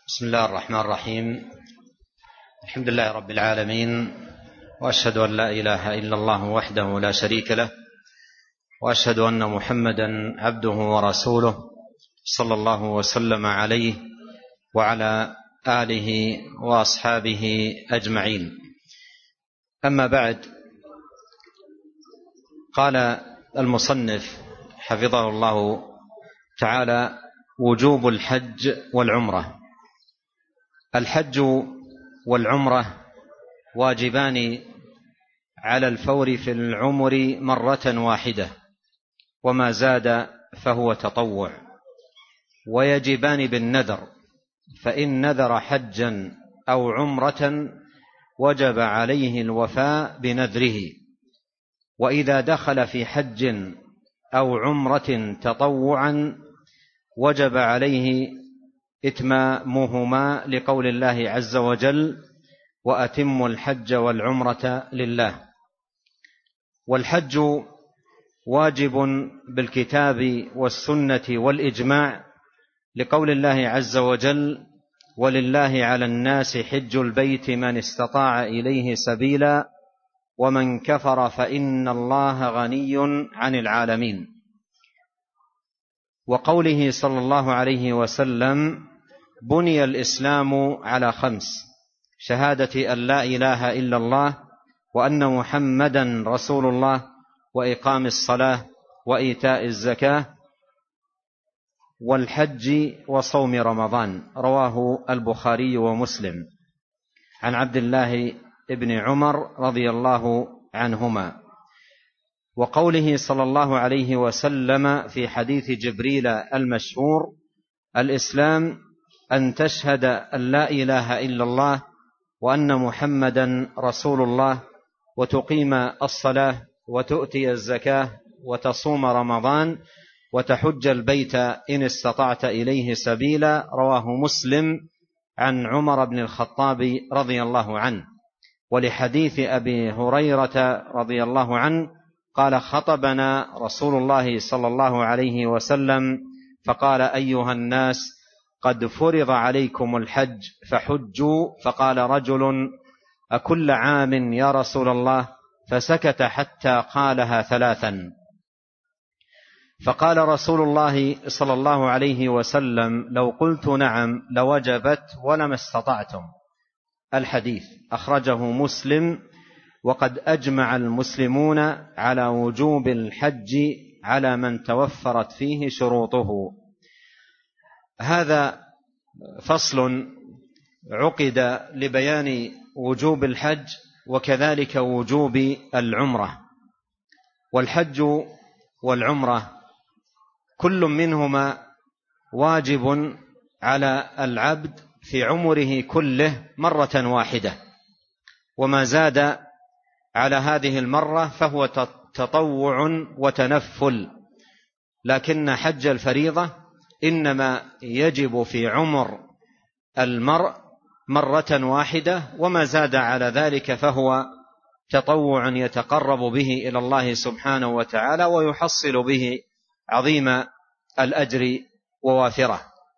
بسم الله الرحمن الرحيم. الحمد لله رب العالمين، وأشهد أن لا إله إلا الله وحده لا شريك له، وأشهد أن محمدا عبده ورسوله صلى الله وسلم عليه وعلى آله وأصحابه أجمعين. أما بعد، قال المصنف حفظه الله تعالى: وجوب الحج والعمرة. الحج والعمرة واجبان على الفور في العمر مرة واحدة، وما زاد فهو تطوع، ويجبان بالنذر، فإن نذر حجا أو عمرة وجب عليه الوفاء بنذره، وإذا دخل في حج أو عمرة تطوعا وجب عليه إتمامهما، لقول الله عز وجل: وأتموا الحج والعمرة لله. والحج واجب بالكتاب والسنة والإجماع، لقول الله عز وجل: ولله على الناس حج البيت من استطاع إليه سبيلا ومن كفر فإن الله غني عن العالمين. وقوله صلى الله عليه وسلم: بني الإسلام على 5: شهادة أن لا إله إلا الله وأن محمدا رسول الله، وإقام الصلاة، وإيتاء الزكاة، والحج، وصوم رمضان. رواه البخاري ومسلم، عن عبد الله بن عمر رضي الله عنهما. وقوله صلى الله عليه وسلم في حديث جبريل المشهور: الإسلام أن تشهد أن لا إله إلا الله وأن محمدا رسول الله، وتقيم الصلاة، وتؤتي الزكاة، وتصوم رمضان، وتحج البيت إن استطعت إليه سبيلا. رواه مسلم، عن عمر بن الخطاب رضي الله عنه. ولحديث أبي هريرة رضي الله عنه قال: خطبنا رسول الله صلى الله عليه وسلم فقال: أيها الناس، قد فرض عليكم الحج فحجوا. فقال رجل: أكل عام يا رسول الله؟ فسكت حتى قالها 3. فقال رسول الله صلى الله عليه وسلم: لو قلت نعم لوجبت ولما استطعتم. الحديث أخرجه مسلم. وقد أجمع المسلمون على وجوب الحج على من توفرت فيه شروطه. هذا فصل عقد لبيان وجوب الحج وكذلك وجوب العمرة. والحج والعمرة كل منهما واجب على العبد في عمره كله مرة واحدة، وما زاد على هذه المرة فهو تطوع وتنفل، لكن حج الفريضة إنما يجب في عمر المرء مرة واحدة، وما زاد على ذلك فهو تطوع يتقرب به إلى الله سبحانه وتعالى ويحصل به عظيم الأجر ووافره.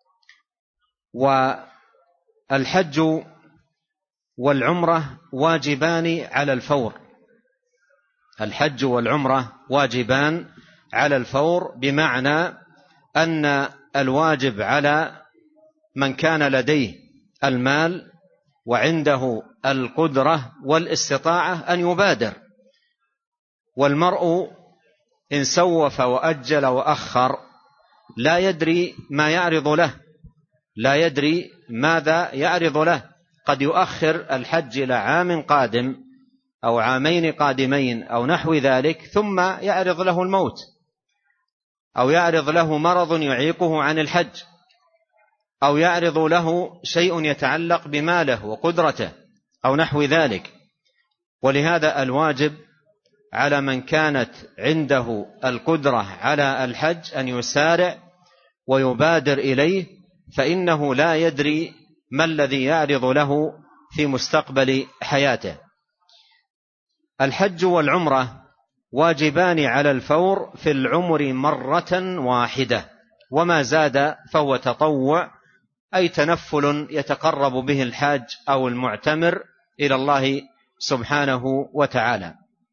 والحج والعمرة واجبان على الفور. الحج والعمرة واجبان على الفور، بمعنى أن الواجب على من كان لديه المال وعنده القدرة والاستطاعة أن يبادر. والمرء إن سوف وأجل وأخر لا يدري ما يعرض له، لا يدري ماذا يعرض له. قد يؤخر الحج إلى عام قادم أو عامين قادمين أو نحو ذلك، ثم يعرض له الموت، أو يعرض له مرض يعيقه عن الحج، أو يعرض له شيء يتعلق بماله وقدرته أو نحو ذلك. ولهذا الواجب على من كانت عنده القدرة على الحج أن يسارع ويبادر إليه، فإنه لا يدري ما الذي يعرض له في مستقبل حياته. الحج والعمرة واجبان على الفور في العمر مرة واحدة، وما زاد فهو تطوع، أي تنفل يتقرب به الحاج أو المعتمر إلى الله سبحانه وتعالى.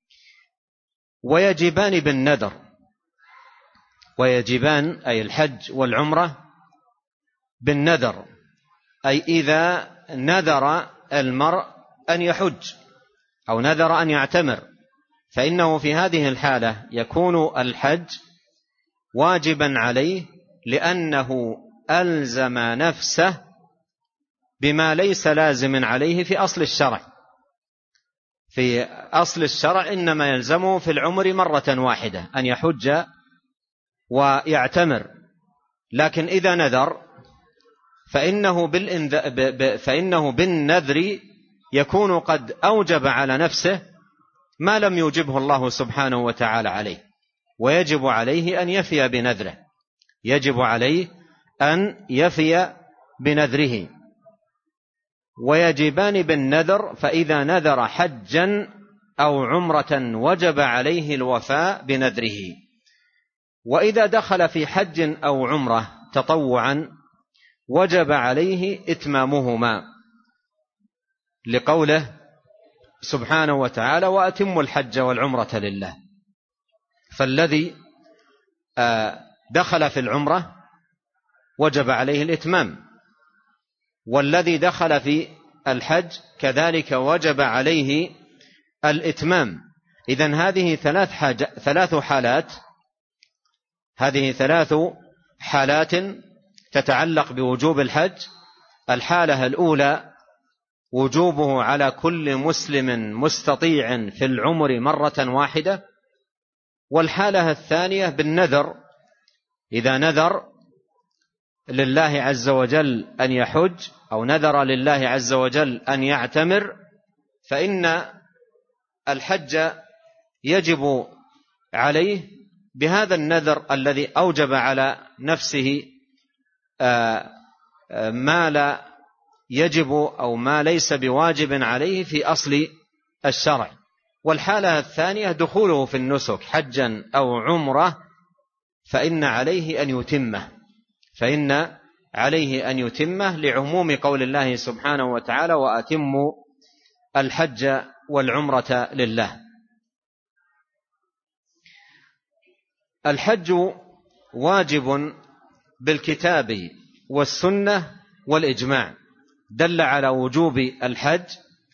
ويجبان بالنذر، ويجبان أي الحج والعمرة بالنذر، أي إذا نذر المرء أن يحج أو نذر أن يعتمر، فإنه في هذه الحالة يكون الحج واجبا عليه، لأنه ألزم نفسه بما ليس لازم عليه في أصل الشرع. في أصل الشرع إنما يلزمه في العمر مرة واحدة أن يحج ويعتمر، لكن إذا نذر فإنه بالنذر يكون قد أوجب على نفسه ما لم يوجبه الله سبحانه وتعالى عليه، ويجب عليه أن يفي بنذره، يجب عليه أن يفي بنذره. ويجبان بالنذر، فإذا نذر حجا أو عمرة وجب عليه الوفاء بنذره. وإذا دخل في حج أو عمرة تطوعا وجب عليه إتمامهما، لقوله سبحانه وتعالى: وأتموا الحج والعمرة لله. فالذي دخل في العمرة وجب عليه الإتمام، والذي دخل في الحج كذلك وجب عليه الإتمام. إذن هذه ثلاث حالات تتعلق بوجوب الحج. الحالة الأولى وجوبه على كل مسلم مستطيع في العمر مرة واحدة. والحالة الثانية بالنذر، إذا نذر لله عز وجل أن يحج أو نذر لله عز وجل أن يعتمر، فإن الحج يجب عليه بهذا النذر الذي أوجب على نفسه ما لا يجب أو ما ليس بواجب عليه في أصل الشرع. والحالة الثانية دخوله في النسك حجا أو عمرة، فإن عليه أن يتمه لعموم قول الله سبحانه وتعالى: وأتموا الحج والعمرة لله. الحج واجب بالكتاب والسنة والإجماع، دل على وجوب الحج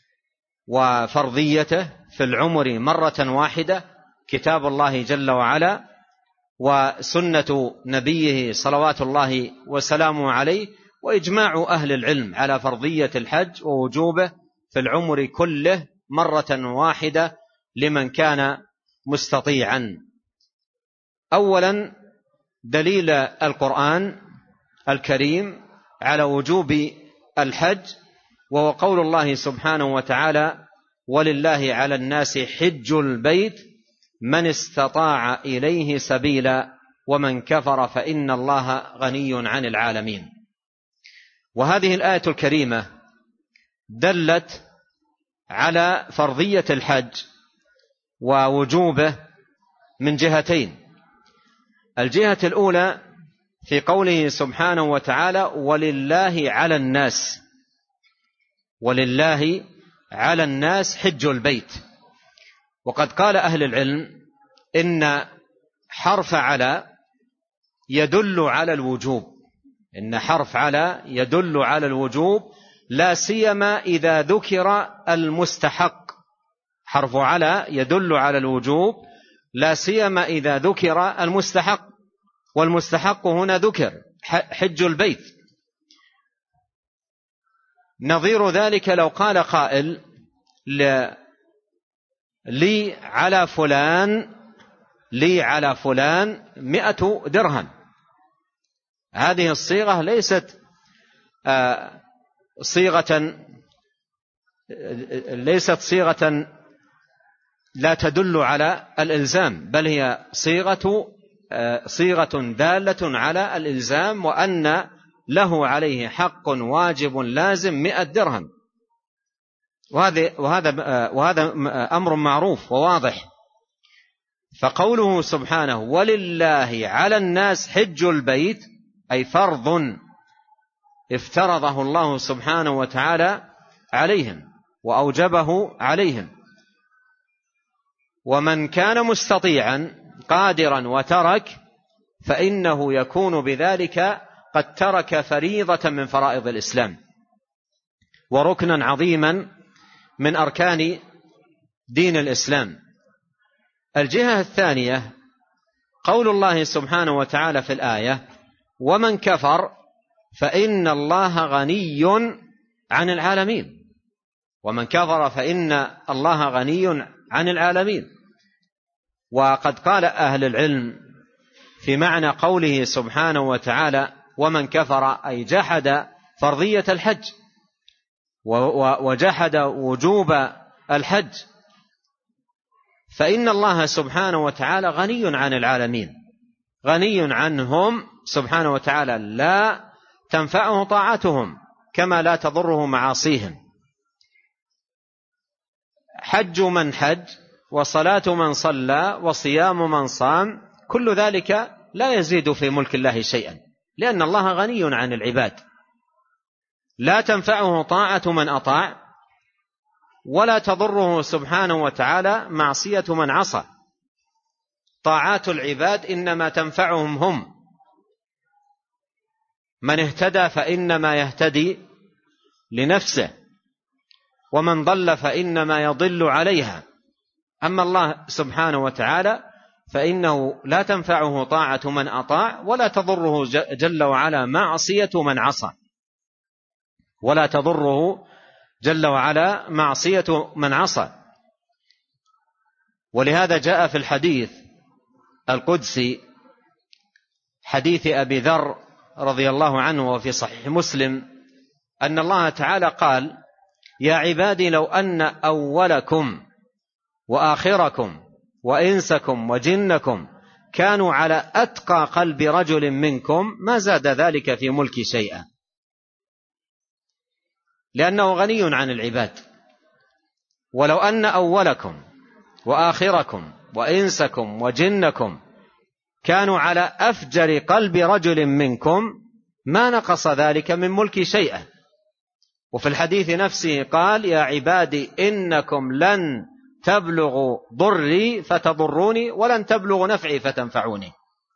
وفرضيته في العمر مرة واحدة كتاب الله جل وعلا وسنة نبيه صلوات الله وسلامه عليه، وإجماع أهل العلم على فرضية الحج ووجوبه في العمر كله مرة واحدة لمن كان مستطيعا. أولا دليل القرآن الكريم على وجوب الحج، وهو قول الله سبحانه وتعالى: ولله على الناس حج البيت من استطاع إليه سبيلا ومن كفر فإن الله غني عن العالمين. وهذه الآية الكريمة دلت على فرضية الحج ووجوبه من جهتين. الجهة الأولى في قوله سبحانه وتعالى: ولله على الناس حج البيت. وقد قال أهل العلم إن حرف على يدل على الوجوب، لا سيما إذا ذكر المستحق. حرف على يدل على الوجوب لا سيما إذا ذكر المستحق، والمستحق هنا ذكر حج البيت. نظير ذلك لو قال قائل: لي على فلان 100 درهم. هذه الصيغة ليست صيغة لا تدل على الإلزام، بل هي صيغة دالة على الإلزام، وأن له عليه حق واجب لازم 100 درهم. وهذا أمر معروف وواضح. فقوله سبحانه: ولله على الناس حج البيت، أي فرض افترضه الله سبحانه وتعالى عليهم وأوجبه عليهم. ومن كان مستطيعا قادرا وترك فإنه يكون بذلك قد ترك فريضة من فرائض الإسلام وركنا عظيما من أركان دين الإسلام. الجهة الثانية قول الله سبحانه وتعالى في الآية: ومن كفر فإن الله غني عن العالمين. ومن كفر فإن الله غني عن العالمين. وقد قال أهل العلم في معنى قوله سبحانه وتعالى ومن كفر أي جحد فرضية الحج وجحد وجوب الحج، فإن الله سبحانه وتعالى غني عن العالمين، غني عنهم سبحانه وتعالى، لا تنفعه طاعتهم كما لا تضره معاصيهم. حج من حج وصلاة من صلى وصيام من صام كل ذلك لا يزيد في ملك الله شيئا، لأن الله غني عن العباد، لا تنفعه طاعة من أطاع ولا تضره سبحانه وتعالى معصية من عصى. طاعات العباد إنما تنفعهم هم، من اهتدى فإنما يهتدي لنفسه ومن ضل فإنما يضل عليها. أما الله سبحانه وتعالى فإنه لا تنفعه طاعة من أطاع ولا تضره جل وعلا معصية من عصى، ولا تضره جل وعلا معصية من عصى. ولهذا جاء في الحديث القدسي حديث أبي ذر رضي الله عنه وفي صحيح مسلم أن الله تعالى قال: يا عبادي لو أن أولكم وآخركم وإنسكم وجنكم كانوا على أتقى قلب رجل منكم ما زاد ذلك في ملكي شيئا، لأنه غني عن العباد. ولو أن أولكم وآخركم وإنسكم وجنكم كانوا على أفجر قلب رجل منكم ما نقص ذلك من ملكي شيئا. وفي الحديث نفسه قال: يا عبادي إنكم لن تبلغوا ضري فتضروني ولن تبلغوا نفعي فتنفعوني.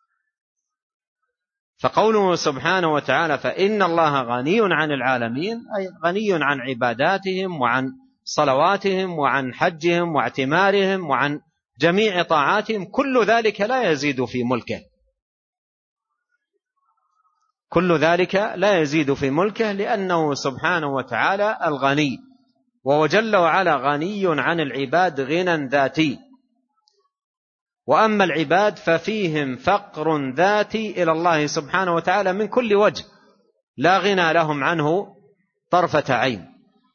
فقوله سبحانه وتعالى فإن الله غني عن العالمين أي غني عن عباداتهم وعن صلواتهم وعن حجهم واعتمارهم وعن جميع طاعاتهم، كل ذلك لا يزيد في ملكه، كل ذلك لا يزيد في ملكه، لأنه سبحانه وتعالى الغني، وهو جل وعلا غني عن العباد غنى ذاتي. وأما العباد ففيهم فقر ذاتي إلى الله سبحانه وتعالى من كل وجه، لا غنى لهم عنه طرفة عين.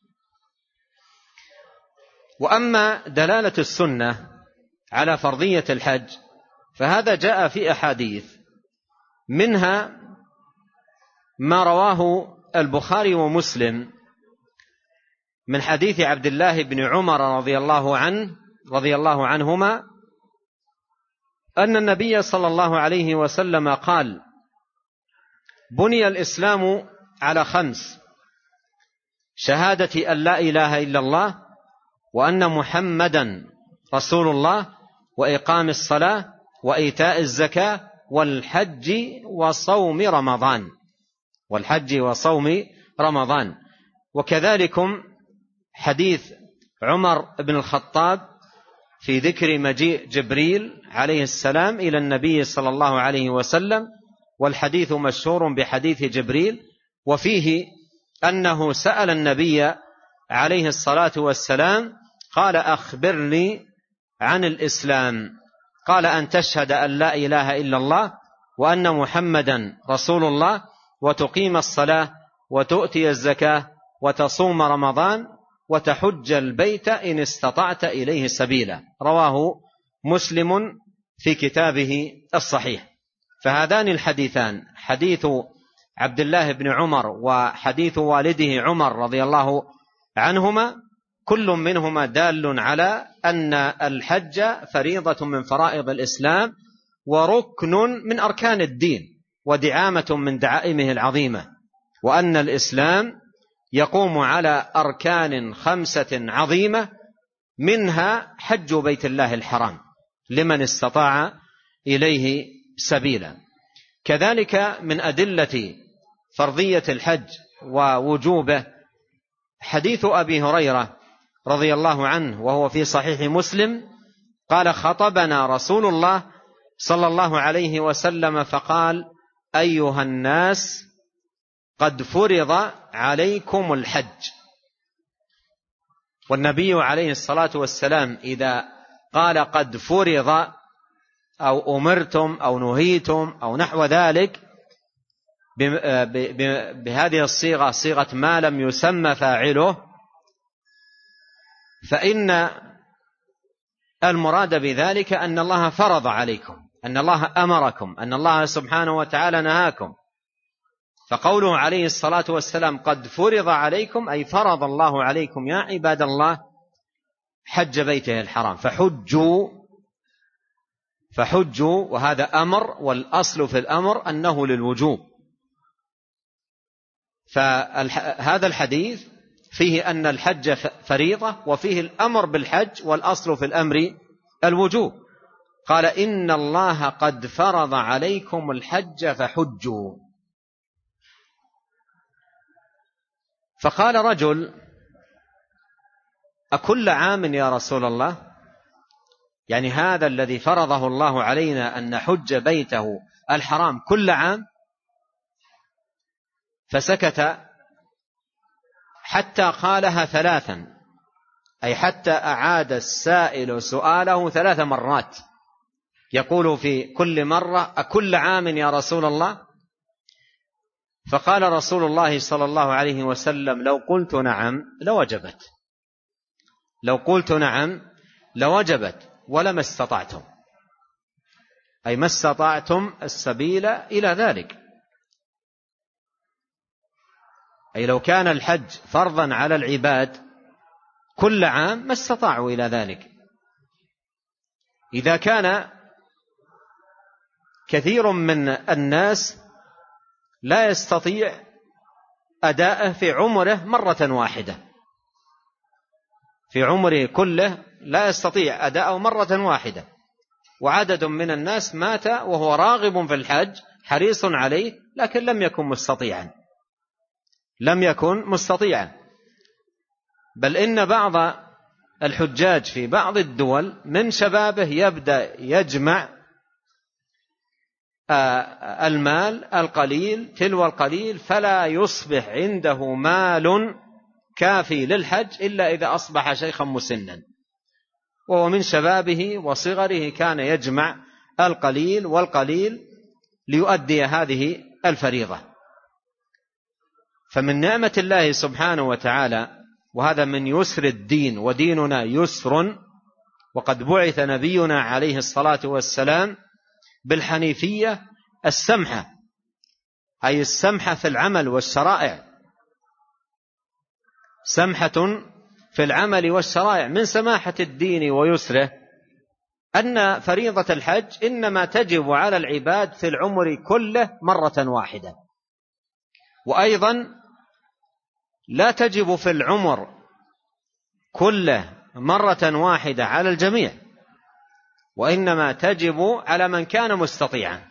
وأما دلالة السنة على فرضية الحج فهذا جاء في أحاديث، منها ما رواه البخاري ومسلم من حديث عبد الله بن عمر رضي الله عنهما أن النبي صلى الله عليه وسلم قال: بني الإسلام على 5: شهادة أن لا إله إلا الله وأن محمدا رسول الله وإقام الصلاة وإيتاء الزكاة والحج وصوم رمضان، والحج وصوم رمضان. وكذلكم حديث عمر بن الخطاب في ذكر مجيء جبريل عليه السلام إلى النبي صلى الله عليه وسلم، والحديث مشهور بحديث جبريل، وفيه أنه سأل النبي عليه الصلاة والسلام قال: أخبرني عن الإسلام. قال: أن تشهد أن لا إله إلا الله وأن محمدا رسول الله وتقيم الصلاة وتؤتي الزكاة وتصوم رمضان وتحج البيت إن استطعت إليه سبيلا. رواه مسلم في كتابه الصحيح. فهذان الحديثان، حديث عبد الله بن عمر وحديث والده عمر رضي الله عنهما، كل منهما دال على أن الحج فريضة من فرائض الإسلام وركن من أركان الدين ودعامة من دعائمه العظيمة. وأن الإسلام يقوم على أركان 5 عظيمة، منها حج بيت الله الحرام لمن استطاع إليه سبيلا. كذلك من أدلة فرضية الحج ووجوبه حديث أبي هريرة رضي الله عنه وهو في صحيح مسلم قال: خطبنا رسول الله صلى الله عليه وسلم فقال: أيها الناس قد فرض عليكم الحج. والنبي عليه الصلاة والسلام إذا قال قد فرض أو أمرتم أو نهيتم أو نحو ذلك بهذه الصيغة، صيغة ما لم يسمى فاعله، فإن المراد بذلك أن الله فرض عليكم، أن الله أمركم، أن الله سبحانه وتعالى نهاكم. فقوله عليه الصلاة والسلام قد فرض عليكم أي فرض الله عليكم يا عباد الله حج بيته الحرام، فحجوا، وهذا أمر، والأصل في الأمر أنه للوجوب. فهذا الحديث فيه أن الحج فريضة وفيه الأمر بالحج، والأصل في الأمر الوجوب. قال: إن الله قد فرض عليكم الحج فحجوا. فقال رجل: أكل عام يا رسول الله؟ يعني هذا الذي فرضه الله علينا أن نحج بيته الحرام كل عام؟ فسكت حتى قالها 3، أي حتى أعاد السائل سؤاله 3 مرات، يقول في كل مرة: أكل عام يا رسول الله؟ فقال رسول الله صلى الله عليه وسلم: لو قلت نعم لوجبت، لو قلت نعم لوجبت ولما استطعتم، أي ما استطعتم السبيل إلى ذلك. أي لو كان الحج فرضا على العباد كل عام ما استطاعوا إلى ذلك. إذا كان كثير من الناس لا يستطيع أداءه في عمره مرة واحدة، في عمره كله لا يستطيع أداءه مرة واحدة، وعدد من الناس مات وهو راغب في الحج حريص عليه لكن لم يكن مستطيعا، بل إن بعض الحجاج في بعض الدول من شبابه يبدأ يجمع المال القليل تلو القليل، فلا يصبح عنده مال كافي للحج إلا إذا أصبح شيخا مسنا، وهو من شبابه وصغره كان يجمع القليل والقليل ليؤدي هذه الفريضة. فمن نعمة الله سبحانه وتعالى، وهذا من يسر الدين، وديننا يسر، وقد بعث نبينا عليه الصلاة والسلام بالحنيفية السمحة، أي السمحة في العمل والشرائع، سمحة في العمل والشرائع. من سماحة الدين ويسره أن فريضة الحج إنما تجب على العباد في العمر كله مرة واحدة، وأيضا لا تجب في العمر كله مرة واحدة على الجميع، وإنما تجب على من كان مستطيعا،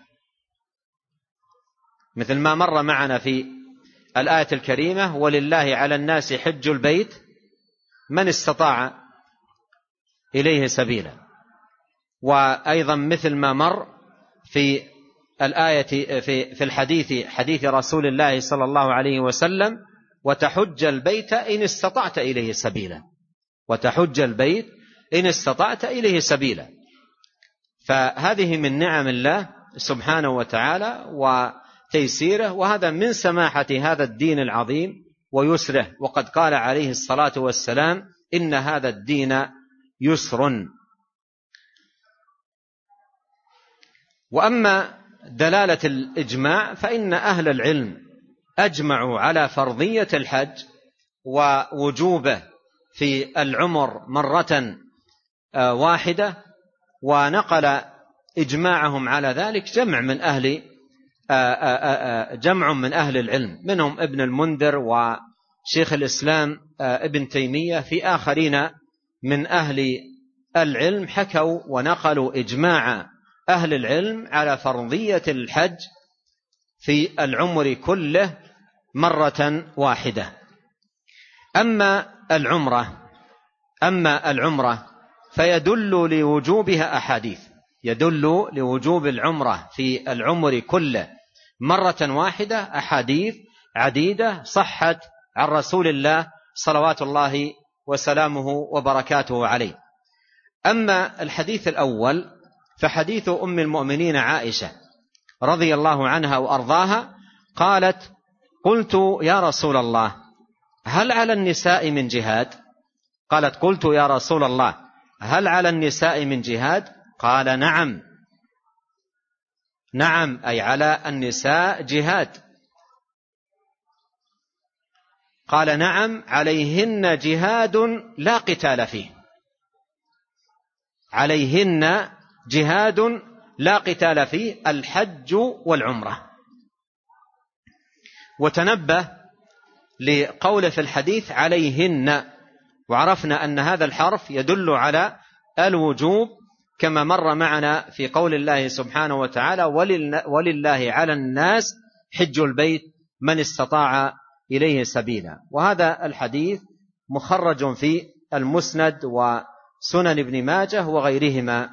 مثل ما مر معنا في الآية الكريمة: ولله على الناس حج البيت من استطاع إليه سبيلا. وأيضا مثل ما مر في الآية في الحديث، حديث رسول الله صلى الله عليه وسلم: وتحج البيت إن استطعت إليه سبيلا، وتحج البيت إن استطعت إليه سبيلا. فهذه من نعم الله سبحانه وتعالى وتيسيره، وهذا من سماحة هذا الدين العظيم ويسره. وقد قال عليه الصلاة والسلام: إن هذا الدين يسر. وأما دلالة الإجماع فإن أهل العلم أجمعوا على فرضية الحج ووجوبه في العمر مرة واحدة، ونقل إجماعهم على ذلك جمع من أهل جمع من أهل العلم، منهم ابن المنذر وشيخ الإسلام ابن تيمية، في آخرين من أهل العلم حكوا ونقلوا إجماع أهل العلم على فرضية الحج في العمر كله مرة واحدة. أما العمرة فيدل لوجوبها أحاديث، يدل لوجوب العمرة في العمر كله مرة واحدة أحاديث عديدة صحت عن رسول الله صلوات الله وسلامه وبركاته عليه. أما الحديث الأول فحديث أم المؤمنين عائشة رضي الله عنها وأرضاها قالت: قلت يا رسول الله هل على النساء من جهاد؟ قالت: قلت يا رسول الله هل على النساء من جهاد؟ قال: نعم، أي على النساء جهاد. قال: نعم، عليهن جهاد لا قتال فيه، عليهن جهاد لا قتال فيه، الحج والعمرة. وتنبه لقوله في الحديث عليهن، وعرفنا أن هذا الحرف يدل على الوجوب كما مر معنا في قول الله سبحانه وتعالى: ولله على الناس حج البيت من استطاع إليه سبيلا. وهذا الحديث مخرج في المسند وسنن ابن ماجه وغيرهما.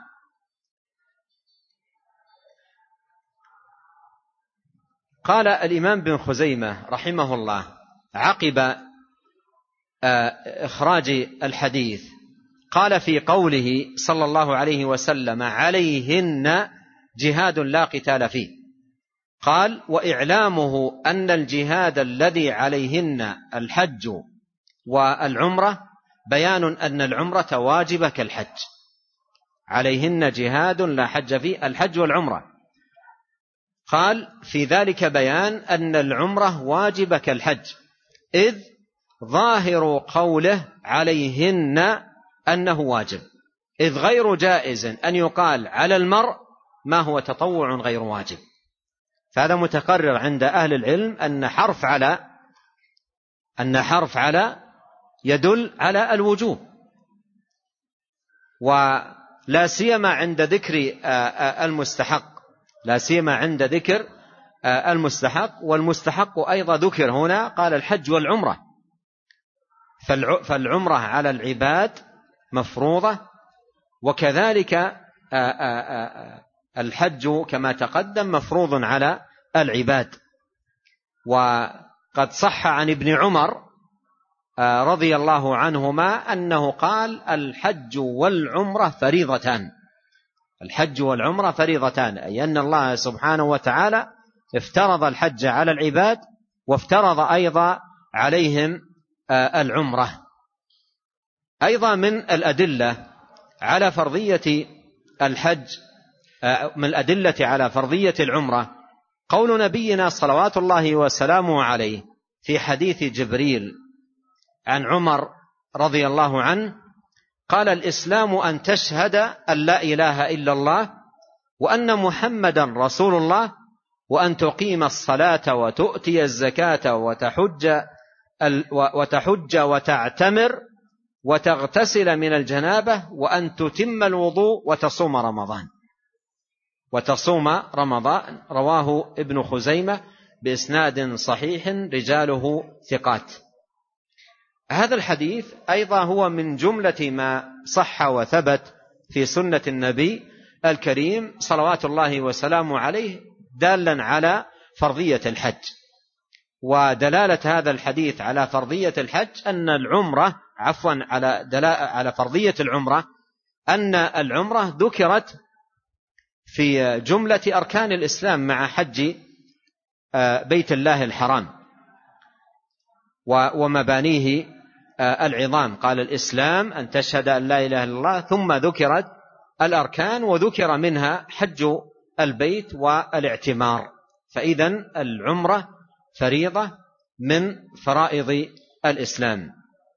قال الإمام بن خزيمة رحمه الله عقب إخراج الحديث، قال في قوله صلى الله عليه وسلم عليهن جهاد لا قتال فيه، قال: وإعلامه أن الجهاد الذي عليهن الحج والعمرة بيان أن العمرة واجبة كالحج، عليهن جهاد لا حج فيه، الحج والعمرة. قال: في ذلك بيان أن العمرة واجبة كالحج، إذ ظاهر قوله عليهن أنه واجب، إذ غير جائز أن يقال على المرء ما هو تطوع غير واجب. فهذا متقرر عند أهل العلم أن حرف على يدل على الوجوب، ولا سيما عند ذكر المستحق، لا سيما عند ذكر المستحق. والمستحق أيضا ذكر هنا، قال الحج والعمرة، فالعمرة على العباد مفروضة، وكذلك الحج كما تقدم مفروض على العباد. وقد صح عن ابن عمر رضي الله عنهما أنه قال: الحج والعمرة فريضتان، الحج والعمرة فريضتان، أي أن الله سبحانه وتعالى افترض الحج على العباد وافترض أيضا عليهم العمرة. أيضا من الأدلة على فرضية الحج، من الأدلة على فرضية العمرة، قول نبينا صلوات الله وسلامه عليه في حديث جبريل عن عمر رضي الله عنه قال: الإسلام أن تشهد أن لا إله إلا الله وأن محمدا رسول الله وأن تقيم الصلاة وتؤتي الزكاة وتحج وتعتمر وتغتسل من الجنابة وأن تتم الوضوء وتصوم رمضان. رواه ابن خزيمة بإسناد صحيح رجاله ثقات. هذا الحديث أيضا هو من جملة ما صح وثبت في سنة النبي الكريم صلوات الله وسلامه عليه، دالا على فرضية الحج. ودلالة هذا الحديث على فرضية الحج أن العمرة على فرضية العمرة أن العمرة ذكرت في جملة أركان الإسلام مع حج بيت الله الحرام ومبانيه العظام. قال: الإسلام أن تشهد أن لا إله إلا الله، ثم ذكرت الأركان وذكر منها حج البيت والاعتمار. فإذن العمرة فريضة من فرائض الإسلام.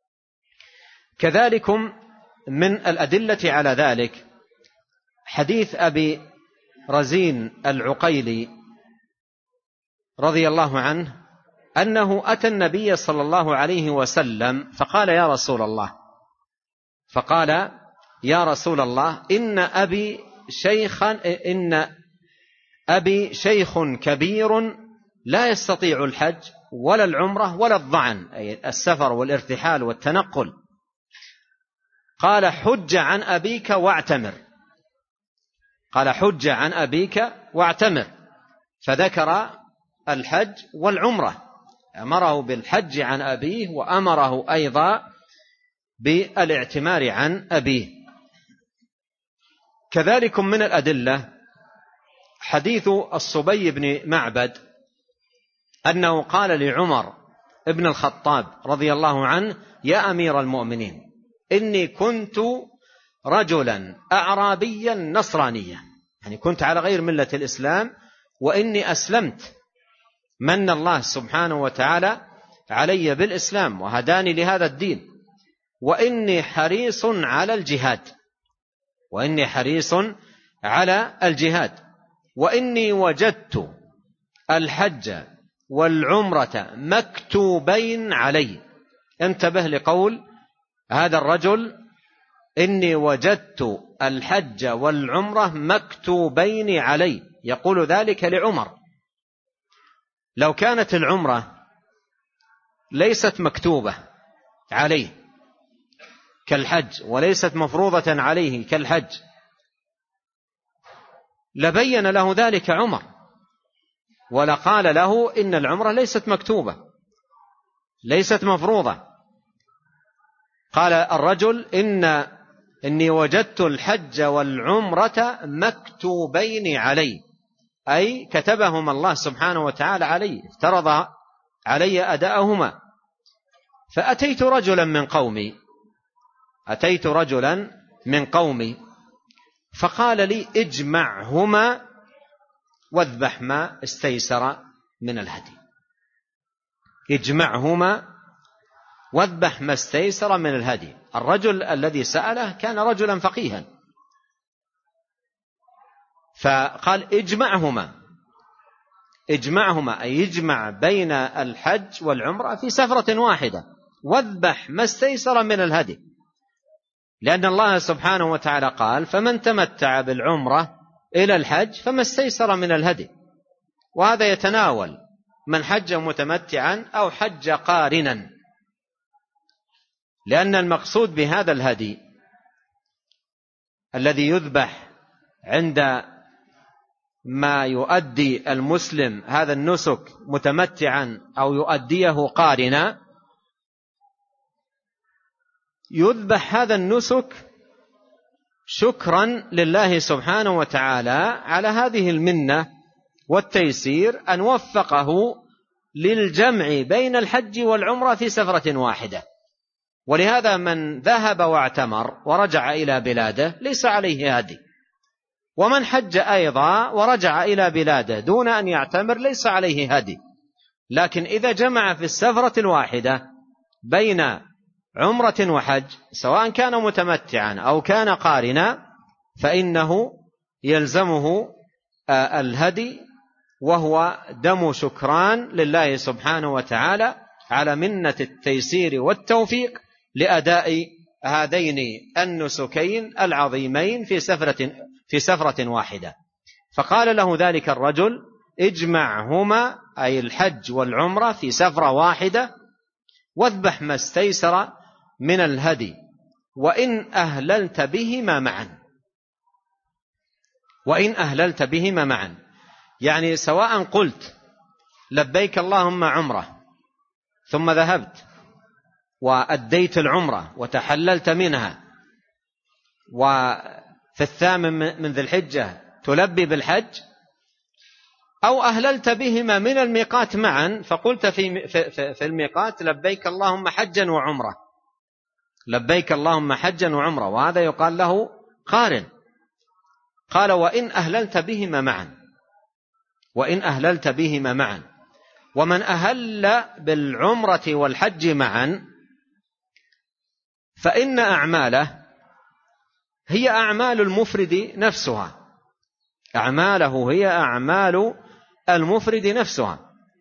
كذلك من الأدلة على ذلك حديث أبي رزين العقيلي رضي الله عنه أنه أتى النبي صلى الله عليه وسلم فقال يا رسول الله إن أبي شيخ كبير لا يستطيع الحج ولا العمرة ولا الظعن، أي السفر والارتحال والتنقل. قال حج عن أبيك واعتمر. فذكر الحج والعمرة، أمره بالحج عن أبيه وأمره أيضا بالاعتمار عن أبيه. كذلك من الأدلة حديث الصبي بن معبد أنه قال لعمر ابن الخطاب رضي الله عنه يا أمير المؤمنين إني كنت رجلا أعرابيا نصرانيا، يعني كنت على غير ملة الإسلام، وإني أسلمت، من الله سبحانه وتعالى علي بالإسلام وهداني لهذا الدين، وإني حريص على الجهاد، وإني وجدت الحج والعمرة مكتوبين علي. انتبه لقول هذا الرجل إني وجدت الحج والعمرة مكتوبين علي، يقول ذلك لعمر. لو كانت العمرة ليست مكتوبة عليه كالحج وليست مفروضة عليه كالحج لبين له ذلك عمر ولقال له إن العمرة ليست مكتوبة ليست مفروضة. قال الرجل إني وجدت الحج والعمرة مكتوبين علي، أي كتبهما الله سبحانه وتعالى علي، افترض علي أداءهما. فأتيت رجلا من قومي فقال لي اجمعهما واذبح ما استيسر من الهدي. اجمعهما واذبح ما استيسر من الهدي. الرجل الذي سأله كان رجلا فقيها، فقال اجمعهما أي يجمع بين الحج والعمرة في سفرة واحدة، واذبح ما استيسر من الهدي، لأن الله سبحانه وتعالى قال فمن تمتع بالعمرة إلى الحج فما استيسر من الهدي. وهذا يتناول من حج متمتعا أو حج قارنا، لأن المقصود بهذا الهدي الذي يذبح عند ما يؤدي المسلم هذا النسك متمتعا أو يؤديه قارنا، يذبح هذا النسك شكرا لله سبحانه وتعالى على هذه المنة والتيسير أن وفقه للجمع بين الحج والعمرة في سفرة واحدة. ولهذا من ذهب واعتمر ورجع إلى بلاده ليس عليه هدي، ومن حج أيضا ورجع إلى بلاده دون أن يعتمر ليس عليه هدي. لكن إذا جمع في السفرة الواحدة بين عمرة وحج سواء كان متمتعا أو كان قارنا فإنه يلزمه الهدي، وهو دم شكران لله سبحانه وتعالى على منة التيسير والتوفيق لأداء هذين النسكين العظيمين في سفرة واحدة. فقال له ذلك الرجل اجمعهما أي الحج والعمرة في سفرة واحدة، واذبح ما استيسر من الهدي، وإن أهللت بهما معا. يعني سواء قلت لبيك اللهم عمرة ثم ذهبت وأديت العمرة وتحللت منها، وفي 8 من ذي الحجة تلبي بالحج، أو أهللت بهما من الميقات معا فقلت في الميقات لبيك اللهم حجا وعمرة، لبيك اللهم حجا وعمرة، وهذا يقال له قارن. قال وإن أهللت بهما معا، ومن أهل بالعمرة والحج معا فإن أعماله هي أعمال المفرد نفسها، أعماله هي أعمال المفرد نفسها،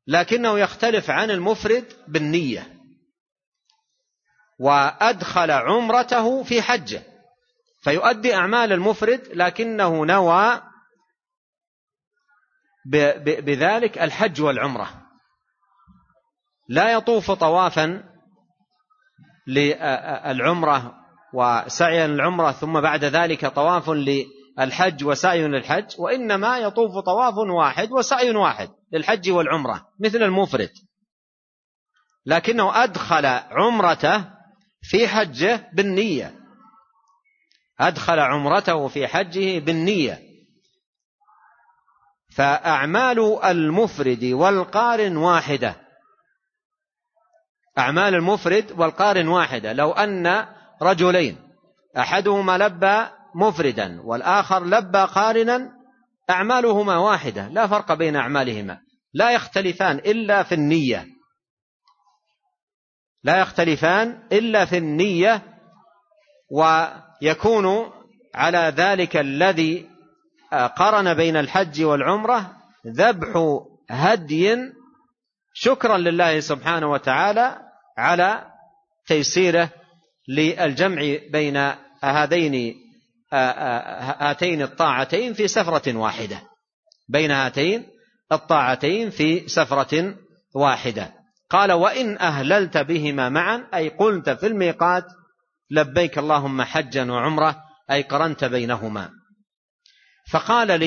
لكنه يختلف عن المفرد بالنية، وأدخل عمرته في حجه، فيؤدي أعمال المفرد لكنه نوى بذلك الحج والعمرة، لا يطوف طوافا للعمرة وسعيا للعمرة ثم بعد ذلك طواف للحج وسعي للحج، وإنما يطوف طواف واحد وسعي واحد للحج والعمرة مثل المفرد، لكنه أدخل عمرته في حجه بالنية، أدخل عمرته في حجه بالنية. فأعمال المفرد والقارن واحدة، أعمال المفرد والقارن واحدة. لو أن رجلين أحدهما لبى مفردا والآخر لبى قارنا، أعمالهما واحدة لا فرق بين أعمالهما، لا يختلفان إلا في النية، لا يختلفان إلا في النية. ويكون على ذلك الذي قرن بين الحج والعمرة ذبح هدي شكرا لله سبحانه وتعالى على تيسيره للجمع بين هاتين الطاعتين في سفرة واحدة، بين هاتين الطاعتين في سفرة واحدة. قال: وإن أهللت بهما معا، أي قلت في الميقات لبيك اللهم حجا وعمرة، أي قرنت بينهما. فقال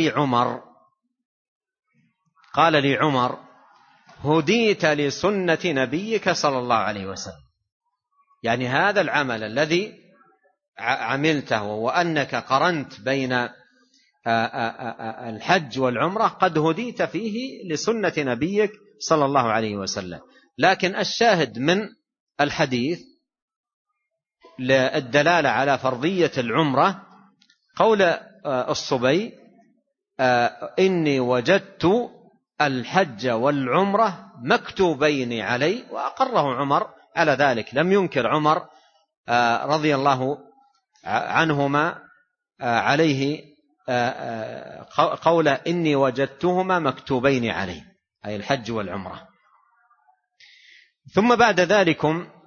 لي عمر: هديت لسنة نبيك صلى الله عليه وسلم، يعني هذا العمل الذي عملته وأنك قرنت بين الحج والعمرة قد هديت فيه لسنة نبيك صلى الله عليه وسلم. لكن الشاهد من الحديث للدلالة على فرضية العمرة قول الصبي: إني وجدت الحج والعمرة مكتوبين علي، وأقره عمر على ذلك، لم ينكر عمر رضي الله عنهما عليه قوله: إني وجدتهما مكتوبين علي، أي الحج والعمرة. ثم بعد ذلك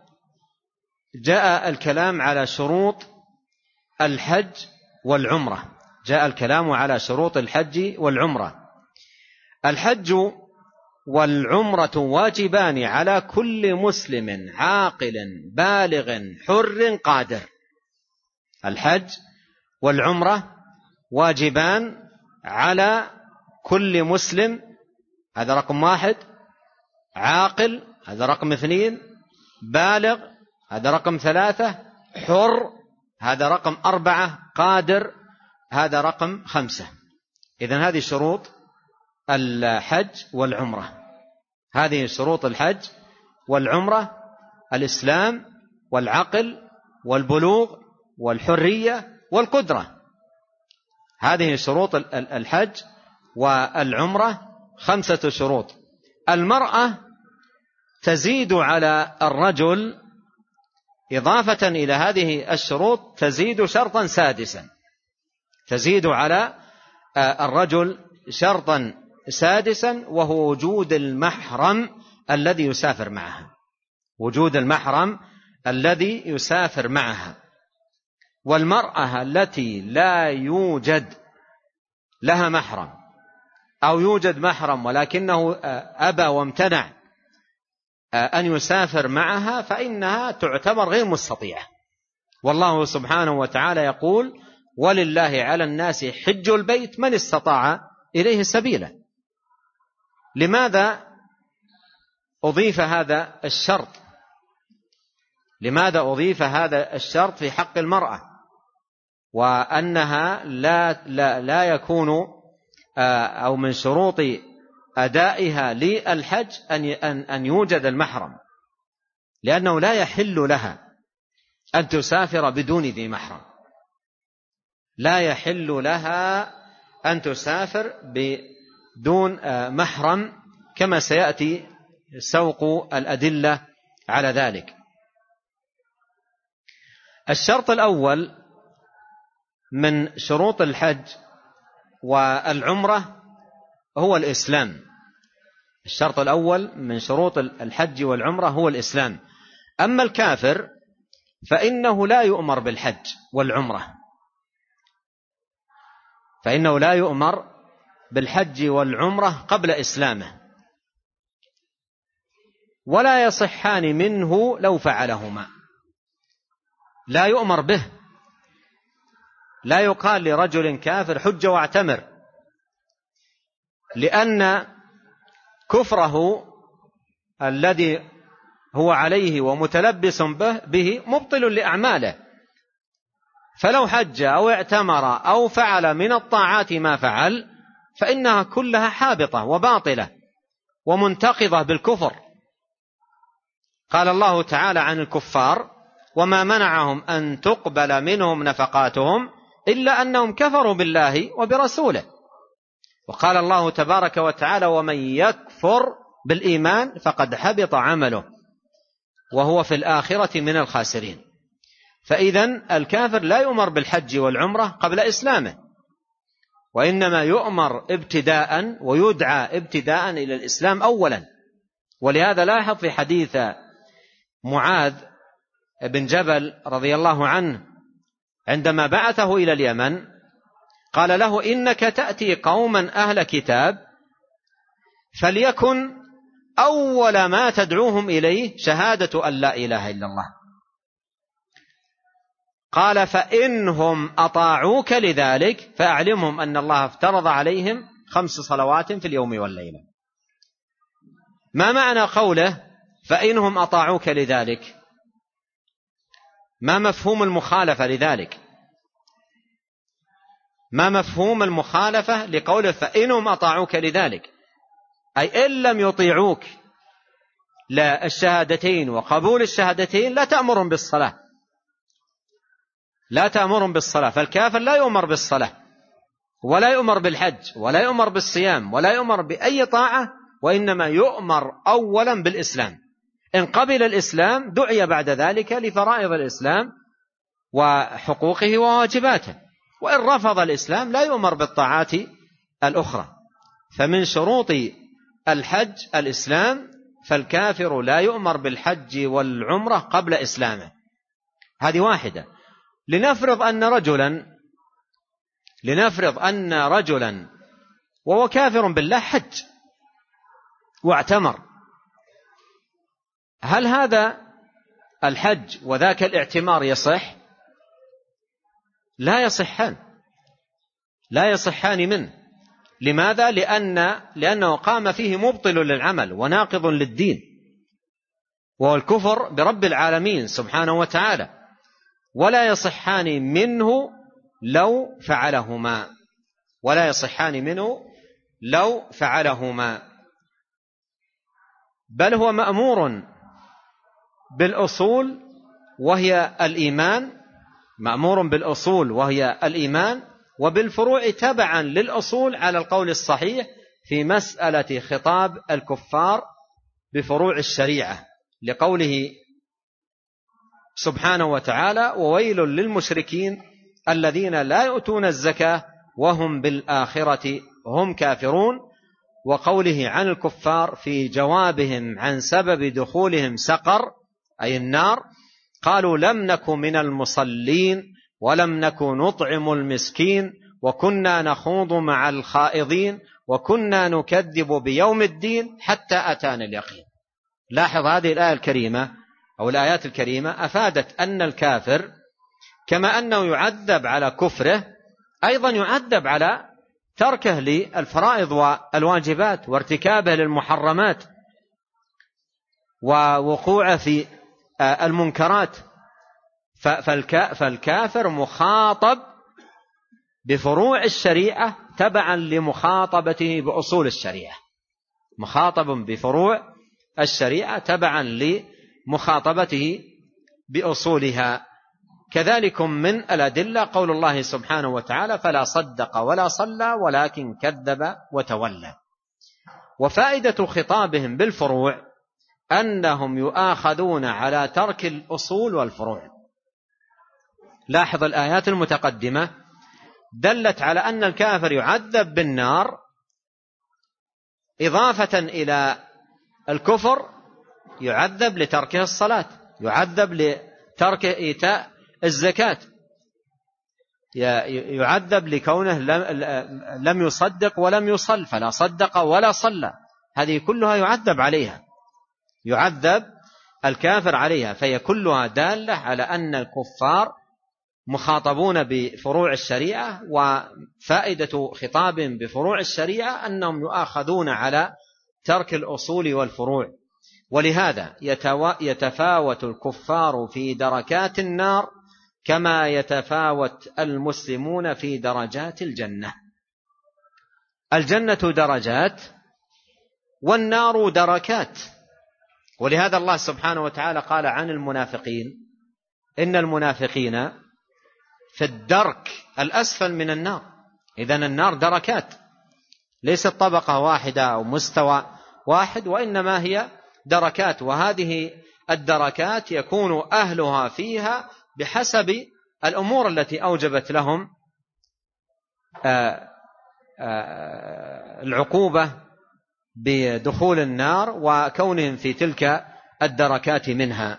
جاء الكلام على شروط الحج والعمرة، جاء الكلام على شروط الحج والعمرة. الحج والعمرة واجبان على كل مسلم عاقل بالغ حر قادر. الحج والعمرة واجبان على كل مسلم، هذا رقم 1، عاقل هذا رقم 2، بالغ هذا رقم 3، حر هذا رقم 4، قادر هذا رقم 5. إذن هذه شروط الحج والعمرة، هذه شروط الحج والعمرة: الإسلام والعقل والبلوغ والحرية والقدرة. هذه شروط الحج والعمرة 5 شروط. المرأة تزيد على الرجل إضافة إلى هذه الشروط، تزيد شرطا سادسا، تزيد على الرجل شرطا سادسا، وهو وجود المحرم الذي يسافر معها، وجود المحرم الذي يسافر معها. والمرأة التي لا يوجد لها محرم أو يوجد محرم ولكنه أبى وامتنع أن يسافر معها فإنها تعتبر غير مستطيعة. والله سبحانه وتعالى يقول: ولله على الناس حج البيت من استطاع إليه سبيلا. لماذا أضيف هذا الشرط؟ لماذا أضيف هذا الشرط في حق المرأة، وأنها لا يكون أو من شروط أدائها للحج أن يوجد المحرم؟ لأنه لا يحل لها أن تسافر بدون ذي محرم، لا يحل لها أن تسافر بدون محرم، كما سيأتي سوق الأدلة على ذلك. الشرط الأول من شروط الحج والعمرة هو الإسلام، الشرط الأول من شروط الحج والعمرة هو الإسلام. أما الكافر فإنه لا يؤمر بالحج والعمرة، فإنه لا يؤمر بالحج والعمرة قبل إسلامه، ولا يصحان منه لو فعلهما. لا يؤمر به، لا يقال لرجل كافر حج واعتمر، لأن كفره الذي هو عليه ومتلبس به مبطل لأعماله، فلو حج أو اعتمر أو فعل من الطاعات ما فعل فإنها كلها حابطة وباطلة ومنتقضة بالكفر. قال الله تعالى عن الكفار: وما منعهم أن تقبل منهم نفقاتهم إلا أنهم كفروا بالله وبرسوله. وقال الله تبارك وتعالى: ومن يكفر بالإيمان فقد حبط عمله وهو في الآخرة من الخاسرين. فإذن الكافر لا يؤمر بالحج والعمرة قبل إسلامه، وإنما يؤمر ابتداء ويدعى ابتداء إلى الإسلام أولا. ولهذا لاحظ في حديث معاذ بن جبل رضي الله عنه عندما بعثه إلى اليمن قال له: إنك تأتي قوما أهل كتاب فليكن أول ما تدعوهم إليه شهادة أن لا إله إلا الله. قال: فإنهم أطاعوك لذلك فأعلمهم أن الله افترض عليهم 5 صلوات في اليوم والليلة. ما معنى قوله فإنهم أطاعوك لذلك؟ ما مفهوم المخالفة لذلك؟ ما مفهوم المخالفة لقوله فإنهم أطاعوك لذلك؟ أي إن لم يطيعوك للشهادتين وقبول الشهادتين لا تأمرهم بالصلاة، لا تأمرهم بالصلاة. فالكافر لا يؤمر بالصلاة ولا يؤمر بالحج ولا يؤمر بالصيام ولا يؤمر بأي طاعة، وإنما يؤمر أولا بالإسلام. إن قبل الإسلام دعي بعد ذلك لفرائض الإسلام وحقوقه وواجباته، وإن رفض الإسلام لا يؤمر بالطاعات الأخرى. فمن شروط الحج الإسلام، فالكافر لا يؤمر بالحج والعمرة قبل إسلامه. هذه واحدة. لنفرض أن رجلا وهو كافر بالله حج واعتمر، هل هذا الحج وذاك الاعتمار يصح؟ لا يصحان منه. لماذا؟ لأنه قام فيه مبطل للعمل وناقض للدين، وهو الكفر برب العالمين سبحانه وتعالى، ولا يصحان منه لو فعلهما، بل هو مأمور بالأصول وهي الإيمان، وبالفروع تبعا للأصول على القول الصحيح في مسألة خطاب الكفار بفروع الشريعة، لقوله سبحانه وتعالى: وويل للمشركين الذين لا يؤتون الزكاة وهم بالآخرة هم كافرون. وقوله عن الكفار في جوابهم عن سبب دخولهم سقر أي النار: قالوا لم نك من المصلين ولم نك نطعم المسكين وكنا نخوض مع الخائضين وكنا نكذب بيوم الدين حتى أتانا اليقين. لاحظ هذه الآية الكريمة أو الآيات الكريمة أفادت أن الكافر كما أنه يعذب على كفره أيضا يعذب على تركه للفرائض والواجبات وارتكابه للمحرمات ووقوعه في المنكرات. فالكافر مخاطب بفروع الشريعة تبعا لمخاطبته بأصول الشريعة، مخاطب بفروع الشريعة تبعا لمخاطبته بأصولها. كذلك من الأدلة قول الله سبحانه وتعالى: فلا صدق ولا صلى ولكن كذب وتولى. وفائدة خطابهم بالفروع أنهم يؤاخذون على ترك الأصول والفروع. لاحظ الآيات المتقدمة دلت على أن الكافر يعذب بالنار إضافة إلى الكفر يعذب لتركه الصلاة، يعذب لترك إيتاء الزكاة، يعذب لكونه لم يصدق ولم يصل، فلا صدق ولا صلى، هذه كلها يعذب عليها، يعذب الكافر عليها. فهي كلها دالة على أن الكفار مخاطبون بفروع الشريعة، وفائدة خطاب بفروع الشريعة أنهم يؤاخذون على ترك الأصول والفروع. ولهذا يتفاوت الكفار في دركات النار كما يتفاوت المسلمون في درجات الجنة. الجنة درجات والنار دركات. ولهذا الله سبحانه وتعالى قال عن المنافقين: إن المنافقين في الدرك الأسفل من النار. إذن النار دركات، ليست طبقة واحدة أو مستوى واحد، وإنما هي دركات، وهذه الدركات يكون أهلها فيها بحسب الأمور التي أوجبت لهم العقوبة بدخول النار وكونهم في تلك الدركات منها.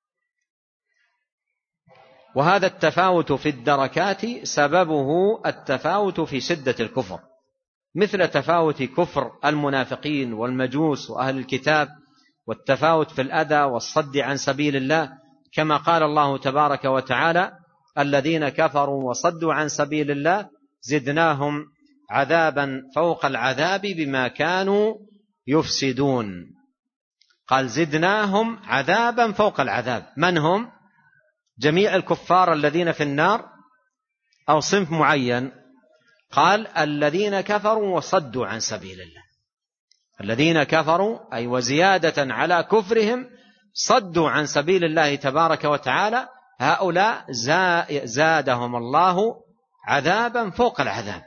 وهذا التفاوت في الدركات سببه التفاوت في شدة الكفر، مثل تفاوت كفر المنافقين والمجوس وأهل الكتاب، والتفاوت في الأذى والصد عن سبيل الله، كما قال الله تبارك وتعالى: الذين كفروا وصدوا عن سبيل الله زدناهم عذابا فوق العذاب بما كانوا يفسدون. قال زدناهم عذابا فوق العذاب. من هم؟ جميع الكفار الذين في النار أو صنف معين؟ قال الذين كفروا وصدوا عن سبيل الله. الذين كفروا أي وزيادة على كفرهم صدوا عن سبيل الله تبارك وتعالى، هؤلاء زادهم الله عذابا فوق العذاب.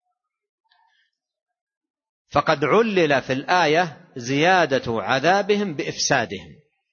فقد علل في الآية زيادة عذابهم بإفسادهم،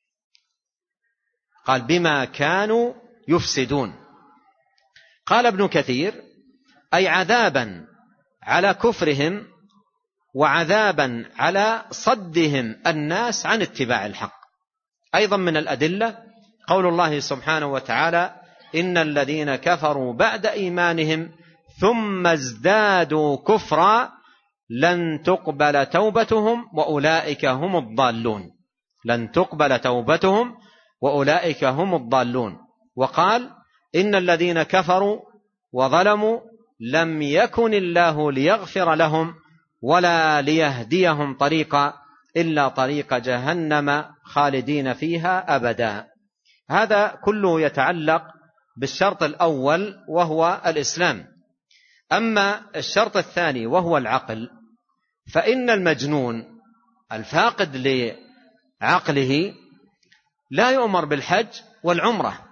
قال بما كانوا يفسدون. قال ابن كثير: أي عذابا على كفرهم وعذابا على صدهم الناس عن اتباع الحق. أيضا من الأدلة قول الله سبحانه وتعالى: إن الذين كفروا بعد إيمانهم ثم ازدادوا كفرا لن تقبل توبتهم وأولئك هم الضالون. لن تقبل توبتهم وأولئك هم الضالون. وقال: إن الذين كفروا وظلموا لم يكن الله ليغفر لهم ولا ليهديهم طريقا إلا طريق جهنم خالدين فيها أبدا. هذا كله يتعلق بالشرط الأول وهو الإسلام. أما الشرط الثاني وهو العقل، فإن المجنون الفاقد لعقله لا يؤمر بالحج والعمرة،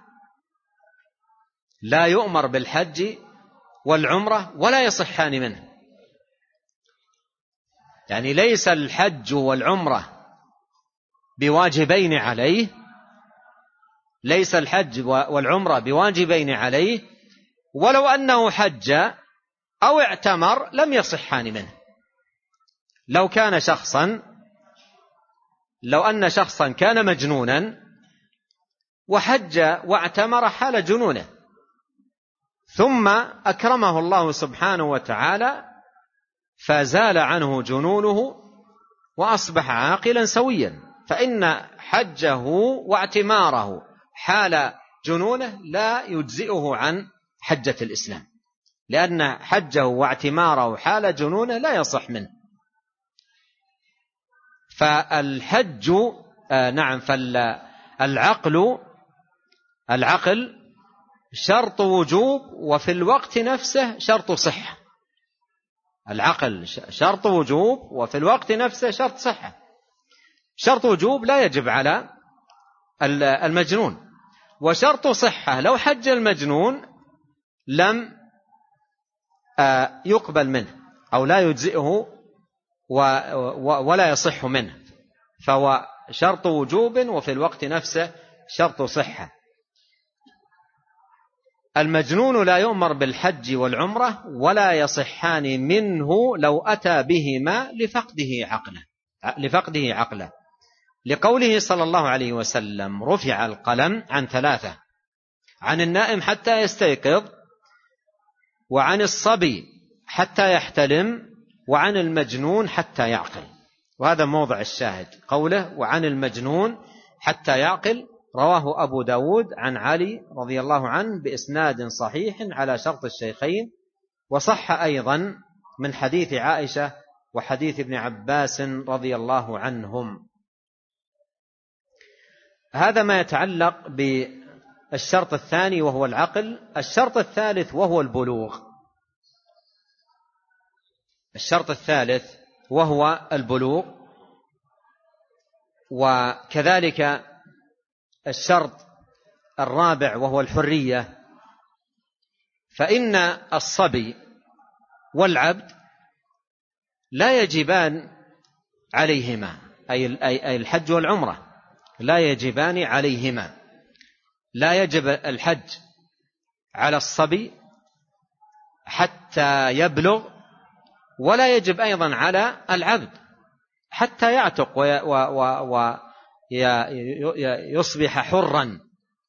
لا يؤمر بالحج والعمرة ولا يصحان منه. يعني ليس الحج والعمرة بواجبين عليه، ليس الحج والعمرة بواجبين عليه، ولو أنه حج أو اعتمر لم يصحان منه. لو أن شخصا كان مجنونا وحج واعتمر حال جنونه، ثم أكرمه الله سبحانه وتعالى فزال عنه جنونه وأصبح عاقلا سويا، فإن حجه واعتماره حال جنونه لا يجزئه عن حجة الإسلام، لأن حجه واعتماره حال جنونه لا يصح منه. فالحج العقل شرط وجوب وفي الوقت نفسه شرط صحة. العقل شرط وجوب وفي الوقت نفسه شرط صحة. شرط وجوب لا يجب على المجنون، وشرط صحة لو حج المجنون لم يقبل منه أو لا يجزئه ولا يصح منه، فهو شرط وجوب وفي الوقت نفسه شرط صحة. المجنون لا يؤمر بالحج والعمرة ولا يصحان منه لو أتى بهما لفقده عقله، لقوله صلى الله عليه وسلم: رفع القلم عن 3، عن النائم حتى يستيقظ، وعن الصبي حتى يحتلم، وعن المجنون حتى يعقل. وهذا موضع الشاهد، قوله: وعن المجنون حتى يعقل. رواه أبو داود عن علي رضي الله عنه بإسناد صحيح على شرط الشيخين، وصح أيضا من حديث عائشة وحديث ابن عباس رضي الله عنهم. هذا ما يتعلق بالشرط الثاني وهو العقل. الشرط الثالث وهو البلوغ. الشرط الثالث وهو البلوغ، وكذلك الشرط الرابع وهو الحرية. فإن الصبي والعبد لا يجبان عليهما، أي الحج والعمرة لا يجبان عليهما. لا يجب الحج على الصبي حتى يبلغ، ولا يجب أيضا على العبد حتى يعتق ويصبح حرا.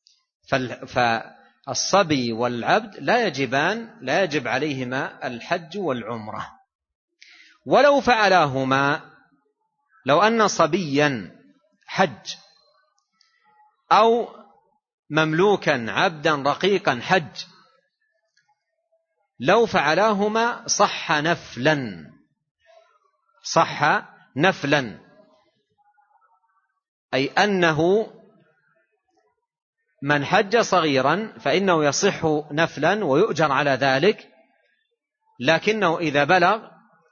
فالصبي والعبد لا يجب عليهما الحج والعمرة. ولو فعلاهما، لو أن صبيا حج أو مملوكا عبدا رقيقا حج، لو فعلاهما صح نفلا، أي أنه من حج صغيرا فإنه يصح نفلا ويؤجر على ذلك، لكنه إذا بلغ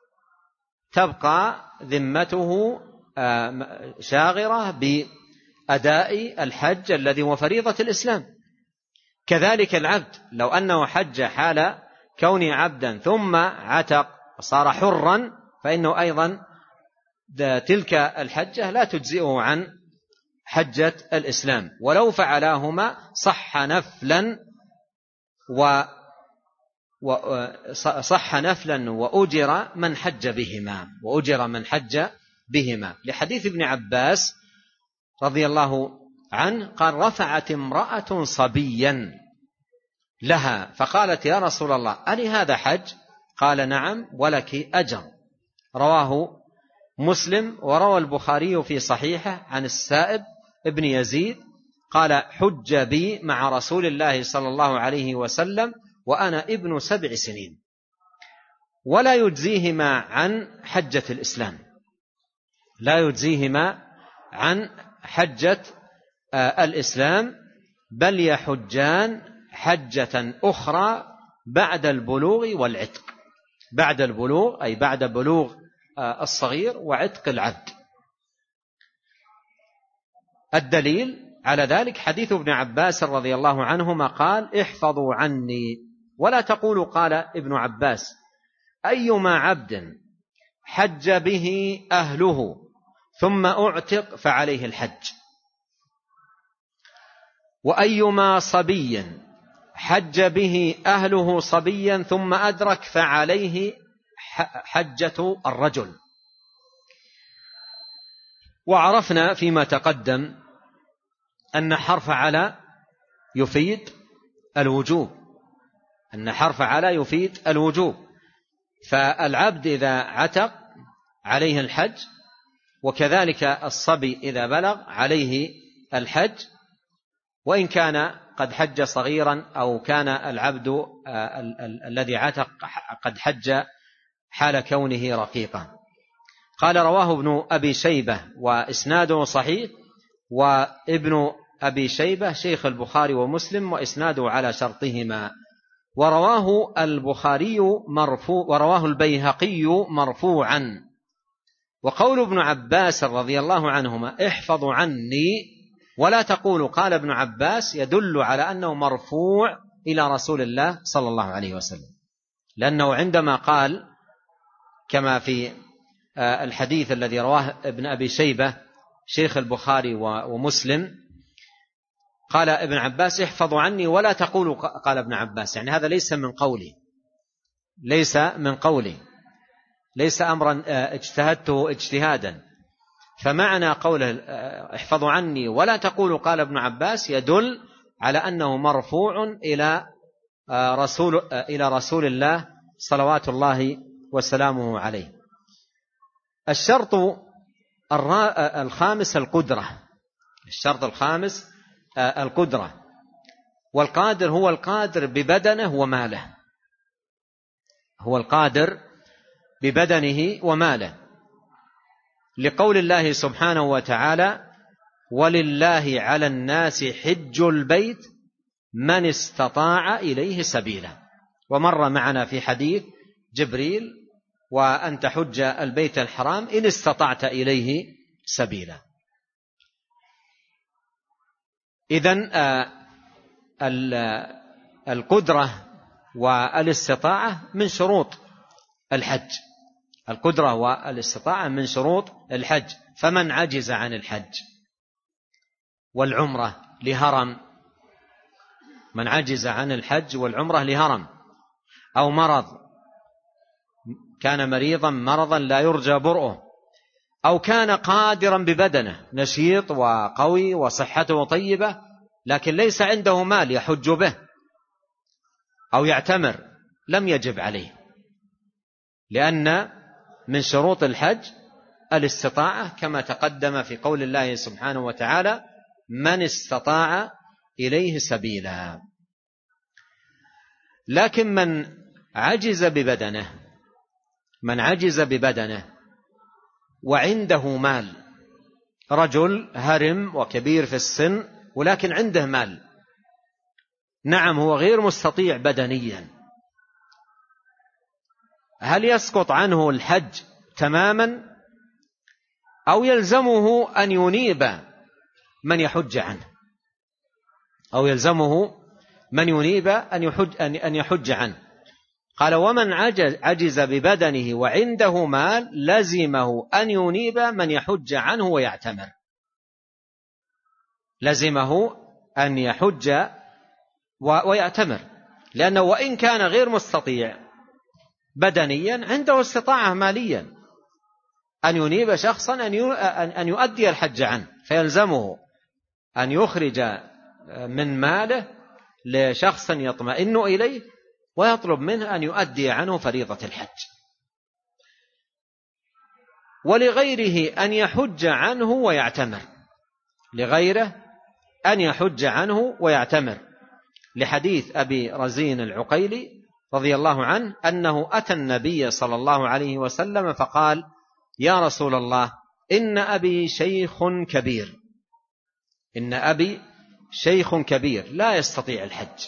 تبقى ذمته شاغرة بأداء الحج الذي هو فريضة الإسلام. كذلك العبد لو أنه حج حال كونه عبدا ثم عتق وصار حرا، فإنه أيضا تلك الحجة لا تجزئه عن حجة الإسلام. ولو فعلاهما صح نفلا وأجر من حج بهما، لحديث ابن عباس رضي الله عنه قال: رفعت امرأة صبيا لها فقالت: يا رسول الله، ألي هذا حج؟ قال: نعم، ولك أجر. رواه مسلم. وروى البخاري في صحيحه عن السائب ابن يزيد قال: حج بي مع رسول الله صلى الله عليه وسلم وأنا ابن 7 سنين. ولا يجزيهما عن حجة الإسلام، لا يجزيهما عن حجة الإسلام، بل يحجان حجة أخرى بعد البلوغ والعتق. بعد البلوغ أي بعد بلوغ الصغير وعتق العبد. الدليل على ذلك حديث ابن عباس رضي الله عنهما قال: احفظوا عني، ولا تقولوا قال ابن عباس: أيما عبد حج به أهله ثم أعتق فعليه الحج، وأيما صبي حج به أهله صبيا ثم أدرك فعليه حجة الرجل. وعرفنا فيما تقدم أن حرف على يفيد الوجوب، فالعبد إذا عتق عليه الحج، وكذلك الصبي إذا بلغ عليه الحج، وإن كان قد حج صغيرا أو كان العبد الذي عتق قد حج حال كونه رقيقا. قال: رواه ابن أبي شيبة وإسناده صحيح، وابن أبي شيبة شيخ البخاري ومسلم وإسناده على شرطهما. ورواه البيهقي مرفوعا. وقول ابن عباس رضي الله عنهما: احفظوا عني ولا تقولوا قال ابن عباس، يدل على أنه مرفوع إلى رسول الله صلى الله عليه وسلم، لأنه عندما قال كما في الحديث الذي رواه ابن أبي شيبة شيخ البخاري ومسلم: قال ابن عباس احفظوا عني ولا تقولوا قال ابن عباس، يعني هذا ليس من قولي، ليس من قولي، ليس أمرا اجتهدته اجتهادا. فمعنى قوله احفظوا عني ولا تقولوا قال ابن عباس يدل على أنه مرفوع إلى رسول الله صلوات الله وسلامه عليه. الشرط الخامس القدرة، الشرط الخامس القدرة، والقادر هو القادر ببدنه وماله، هو القادر ببدنه وماله، لقول الله سبحانه وتعالى ولله على الناس حج البيت من استطاع إليه سبيلا. ومر معنا في حديث جبريل وأن تحج البيت الحرام إن استطعت إليه سبيلا. إذن القدرة والاستطاعة من شروط الحج، القدرة والاستطاعة من شروط الحج. فمن عجز عن الحج والعمرة لهرم، من عجز عن الحج والعمرة لهرم أو مرض، كان مريضا مرضا لا يرجى برؤه، أو كان قادرا ببدنه نشيط وقوي وصحته طيبة لكن ليس عنده مال يحج به أو يعتمر، لم يجب عليه، لأن من شروط الحج الاستطاعة كما تقدم في قول الله سبحانه وتعالى من استطاع إليه سبيلا. لكن من عجز ببدنه، من عجز ببدنه وعنده مال، رجل هرم وكبير في السن ولكن عنده مال، نعم هو غير مستطيع بدنيا، هل يسقط عنه الحج تماما أو يلزمه أن ينيب من يحج عنه، أو يلزمه من ينيب أن يحج عنه؟ قال ومن عجز ببدنه وعنده مال لزمه أن ينيب من يحج عنه ويعتمر، لزمه أن يحج ويعتمر، لأنه وإن كان غير مستطيع بدنيا عنده استطاعة ماليا أن ينيب شخصا أن يؤدي الحج عنه، فيلزمه أن يخرج من ماله لشخص يطمئن إليه ويطلب منه أن يؤدي عنه فريضة الحج. ولغيره أن يحج عنه ويعتمر، لغيره أن يحج عنه ويعتمر، لحديث أبي رزين العقيلي رضي الله عنه أنه أتى النبي صلى الله عليه وسلم فقال يا رسول الله إن أبي شيخ كبير، إن أبي شيخ كبير لا يستطيع الحج،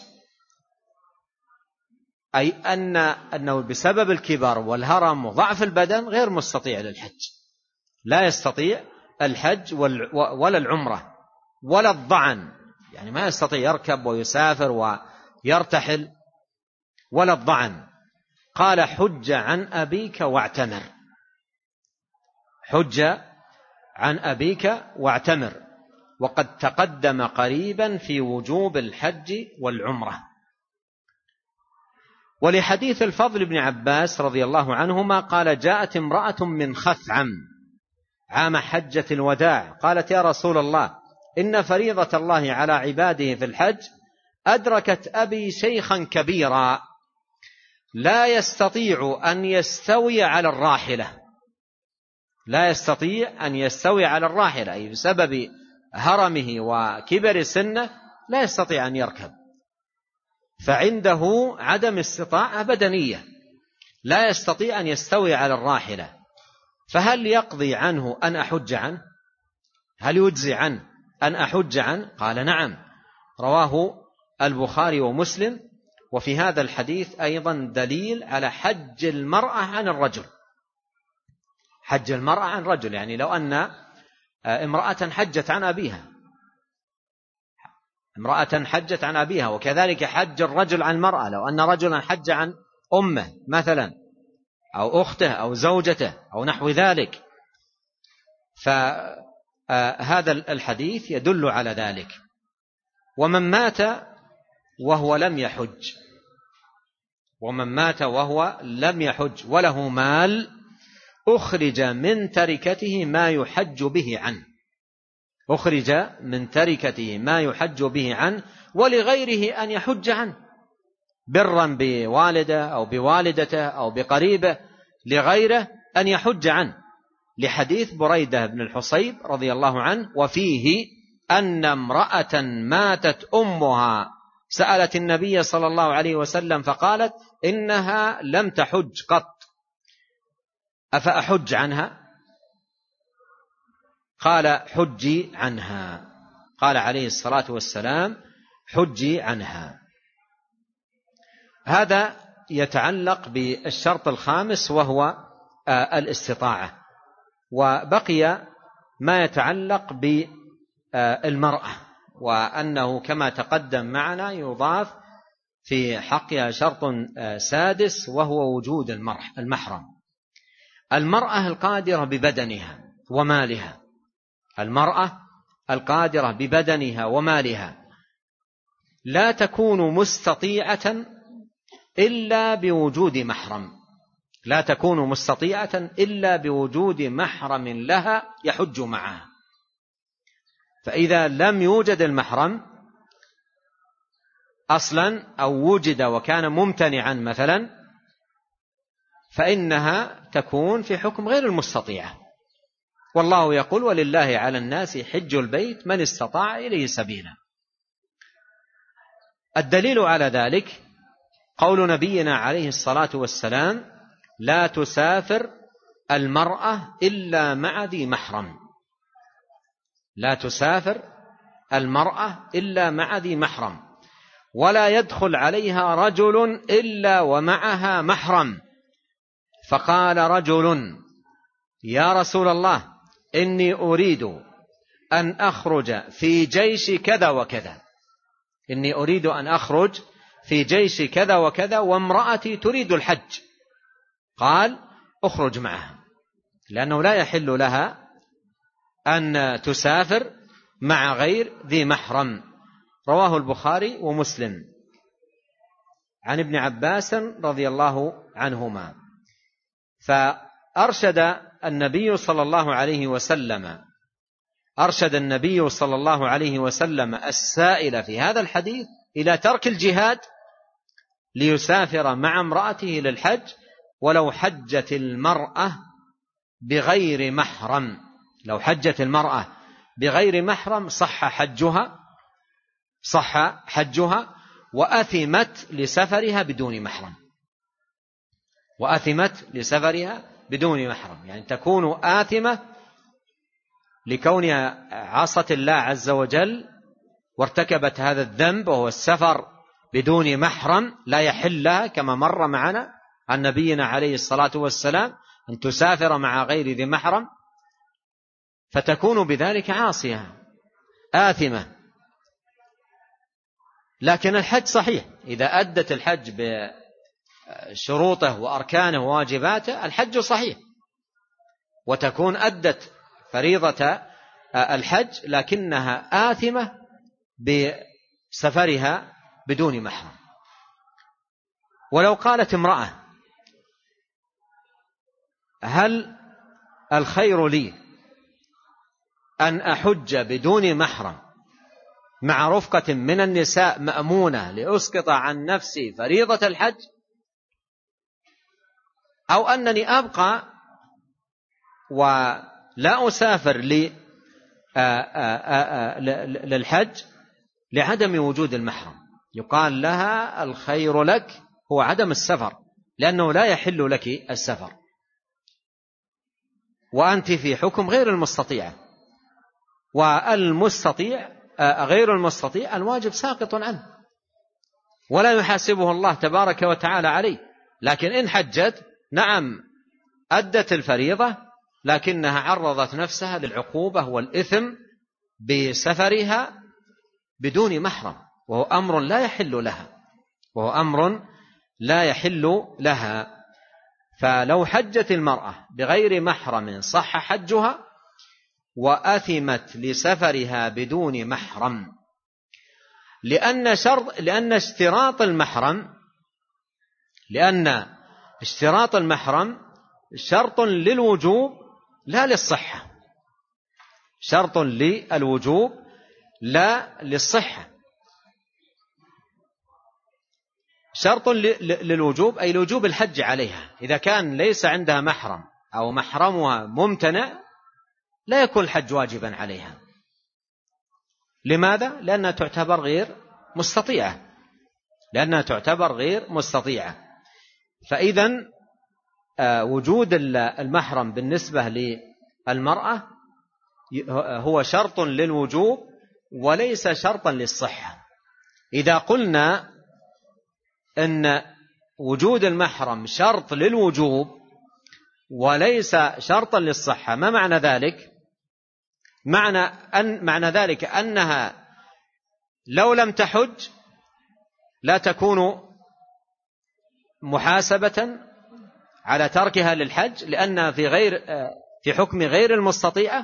أي أنه بسبب الكبر والهرم وضعف البدن غير مستطيع للحج، لا يستطيع الحج ولا العمرة ولا الضعن، يعني ما يستطيع يركب ويسافر ويرتحل ولا الضعن. قال حج عن أبيك واعتمر، حج عن أبيك واعتمر، وقد تقدم قريبا في وجوب الحج والعمرة. ولحديث الفضل بن عباس رضي الله عنهما قال جاءت امرأة من خثعم عام حجة الوداع قالت يا رسول الله إن فريضة الله على عباده في الحج أدركت أبي شيخا كبيرا لا يستطيع أن يستوي على الراحلة، لا يستطيع أن يستوي على الراحلة، أي بسبب هرمه وكبر سنه لا يستطيع أن يركب، فعنده عدم استطاعة بدنية، لا يستطيع أن يستوي على الراحلة، فهل يقضي عنه أن أحج عنه؟ هل يجزي عنه أن أحج عنه؟ قال نعم، رواه البخاري ومسلم. وفي هذا الحديث أيضا دليل على حج المرأة عن الرجل، حج المرأة عن رجل، يعني لو أن امرأة حجت عن أبيها، امرأة حجت عن أبيها، وكذلك حج الرجل عن المرأة، لو أن رجلا حج عن أمه مثلا أو أخته أو زوجته أو نحو ذلك، فهذا الحديث يدل على ذلك. ومن مات وهو لم يحج، ومن مات وهو لم يحج وله مال أخرج من تركته ما يحج به عنه، أخرج من تركته ما يحج به عنه ولغيره أن يحج عنه، برا بوالده أو بوالدته أو بقريبه، لغيره أن يحج عنه، لحديث بريدة بن الحصيب رضي الله عنه: وفيه أن امرأة ماتت أمها سألت النبي صلى الله عليه وسلم فقالت إنها لم تحج قط أفأحج عنها؟ قال: حجي عنها. قال عليه الصلاة والسلام: حجي عنها. هذا يتعلق بالشرط الخامس وهو الاستطاعة. وبقي ما يتعلق بالمرأة، وأنه كما تقدم معنا يضاف في حقها شرط سادس وهو وجود المحرم. المرأة القادرة ببدنها ومالها، المرأة القادرة ببدنها ومالها لا تكون مستطيعة إلا بوجود محرم، لا تكون مستطيعة إلا بوجود محرم لها يحج معها. فإذا لم يوجد المحرم أصلا أو وجد وكان ممتنعا مثلا، فإنها تكون في حكم غير المستطيعة. والله يقول: ولله على الناس حج البيت من استطاع إليه سبيلا. الدليل على ذلك قول نبينا عليه الصلاة والسلام: لا تسافر المرأة إلا مع ذي محرم، لا تسافر المرأة إلا مع ذي محرم، ولا يدخل عليها رجل إلا ومعها محرم. فقال رجل: يا رسول الله إني أريد أن أخرج في جيش كذا وكذا، إني أريد أن أخرج في جيش كذا وكذا وامرأتي تريد الحج. قال: أخرج معها، لأنه لا يحل لها أن تسافر مع غير ذي محرم. رواه البخاري ومسلم عن ابن عباس رضي الله عنهما. فأرشد النبي صلى الله عليه وسلم السائل في هذا الحديث إلى ترك الجهاد ليسافر مع امرأته للحج، ولو حجت المرأة بغير محرم، لو حجت المرأة بغير محرم صح حجها وأثمت لسفرها بدون محرم، وأثمت لسفرها بدون محرم، يعني تكون آثمة لكونها عصت الله عز وجل وارتكبت هذا الذنب وهو السفر بدون محرم، لا يحل لها كما مر معنا عن نبينا عليه الصلاة والسلام أن تسافر مع غير ذي محرم، فتكون بذلك عاصية آثمة. لكن الحج صحيح، إذا أدت الحج بشروطه وأركانه وواجباته الحج صحيح، وتكون أدت فريضة الحج لكنها آثمة بسفرها بدون محرم. ولو قالت امرأة: هل الخير لي أن أحج بدون محرم مع رفقة من النساء مأمونة لأسقط عن نفسي فريضة الحج، أو أنني أبقى ولا أسافر للحج لعدم وجود المحرم؟ يقال لها: الخير لك هو عدم السفر، لأنه لا يحل لك السفر، وأنت في حكم غير المستطيع، والمستطيع غير المستطيع الواجب ساقط عنه ولا يحاسبه الله تبارك وتعالى عليه. لكن إن حجت نعم أدت الفريضة، لكنها عرضت نفسها للعقوبة والإثم بسفرها بدون محرم، وهو أمر لا يحل لها، فلو حجت المرأة بغير محرم صح حجها وأثمت لسفرها بدون محرم. لأن اشتراط المحرم شرط للوجوب لا للصحة، شرط للوجوب لا للصحة. شرط للوجوب أي لوجوب الحج عليها، إذا كان ليس عندها محرم أو محرمها ممتنع لا يكون الحج واجبا عليها. لماذا؟ لأنها تعتبر غير مستطيعة. فإذن وجود المحرم بالنسبة للمرأة هو شرط للوجوب وليس شرطا للصحة. إذا قلنا أن وجود المحرم شرط للوجوب وليس شرطا للصحة، ما معنى ذلك؟ معنى ذلك أنها لو لم تحج لا تكون محاسبة على تركها للحج، لأنها في حكم غير المستطيعة،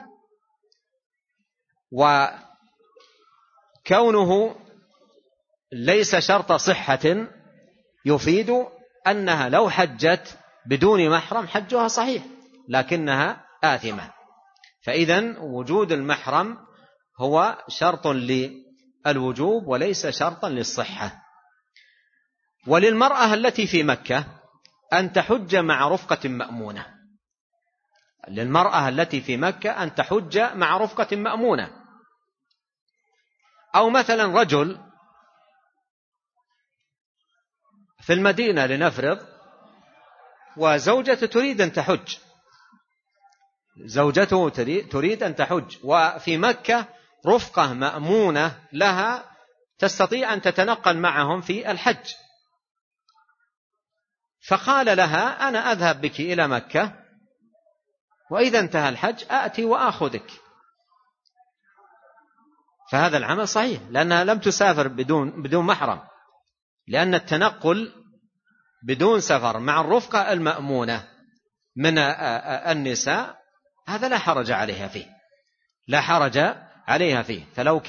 وكونه ليس شرط صحة يفيد أنها لو حجت بدون محرم حجها صحيح لكنها آثمة. فإذن وجود المحرم هو شرط للوجوب وليس شرطا للصحة. وللمرأة التي في مكة أن تحج مع رفقة مأمونة، للمرأة التي في مكة أن تحج مع رفقة مأمونة. أو مثلا رجل في المدينة لنفرض وزوجته تريد أن تحج، زوجته تريد أن تحج، وفي مكة رفقة مأمونة لها تستطيع أن تتنقل معهم في الحج، فقال لها أنا أذهب بك إلى مكة وإذا انتهى الحج آتي وآخذك، فهذا العمل صحيح لأنها لم تسافر بدون محرم، لأن التنقل بدون سفر مع الرفقة المأمونة من النساء هذا لا حرج عليها فيه. فلو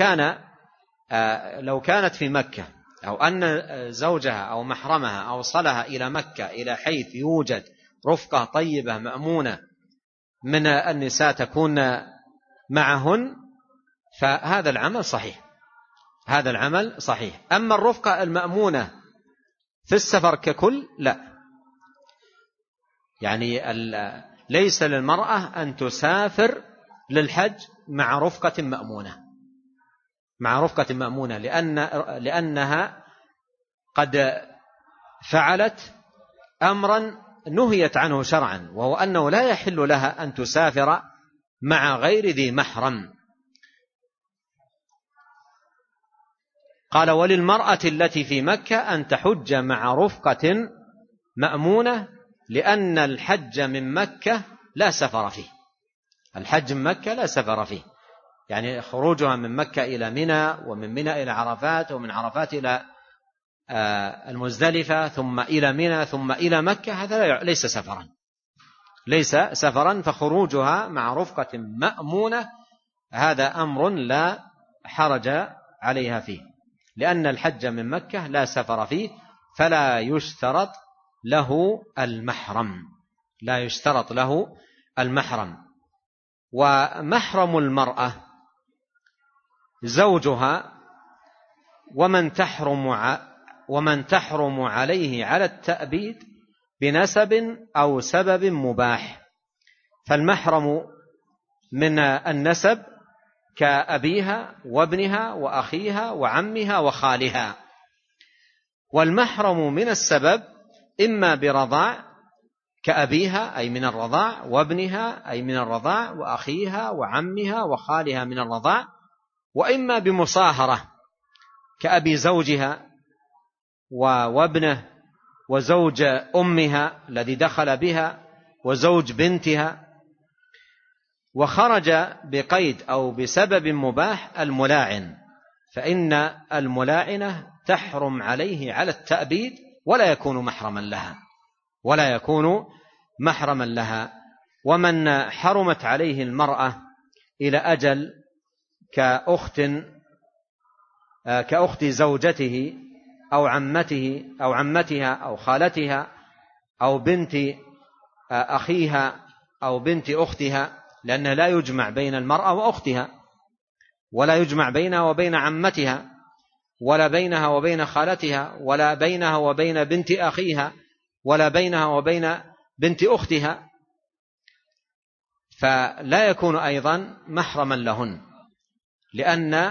كانت في مكة أو أن زوجها أو محرمها أوصلها إلى مكة إلى حيث يوجد رفقة طيبة مأمونة من النساء تكون معهن، فهذا العمل صحيح. أما الرفقة المأمونة في السفر ككل لا، يعني ليس للمرأة أن تسافر للحج مع رفقة مأمونة لأنها قد فعلت أمرا نهيت عنه شرعا، وهو أنه لا يحل لها أن تسافر مع غير ذي محرم. قال وللمرأة التي في مكة أن تحج مع رفقة مأمونة لأن الحج من مكة لا سفر فيه، الحج من مكة لا سفر فيه، يعني خروجها من مكة إلى منى ومن منى إلى عرفات ومن عرفات إلى المزدلفة ثم إلى منى ثم إلى مكة، هذا ليس سفرا، فخروجها مع رفقة مأمونة هذا أمر لا حرج عليها فيه، لأن الحج من مكة لا سفر فيه فلا يشترط له المحرم. ومحرم المرأة زوجها ومن تحرم عليه على التأبيد بنسب أو سبب مباح. فالمحرم من النسب كأبيها وابنها وأخيها وعمها وخالها، والمحرم من السبب إما برضاع كأبيها أي من الرضاع، وابنها أي من الرضاع، وأخيها وعمها وخالها من الرضاع، وإما بمصاهرة كأبي زوجها وابنه وزوج أمها الذي دخل بها وزوج بنتها. وخرج بقيد أو بسبب مباح الملاعن، فإن الملاعنة تحرم عليه على التأبيد ولا يكون محرما لها. ومن حرمت عليه المرأة إلى أجل كأخت كأخت زوجته أو عمته أو عمتها أو خالتها أو بنت أخيها أو بنت أختها، لأنه لا يجمع بين المرأة وأختها، ولا يجمع بينها وبين عمتها، ولا بينها وبين خالتها، ولا بينها وبين بنت أخيها، ولا بينها وبين بنت أختها، فلا يكون أيضا محرما لهن، لأن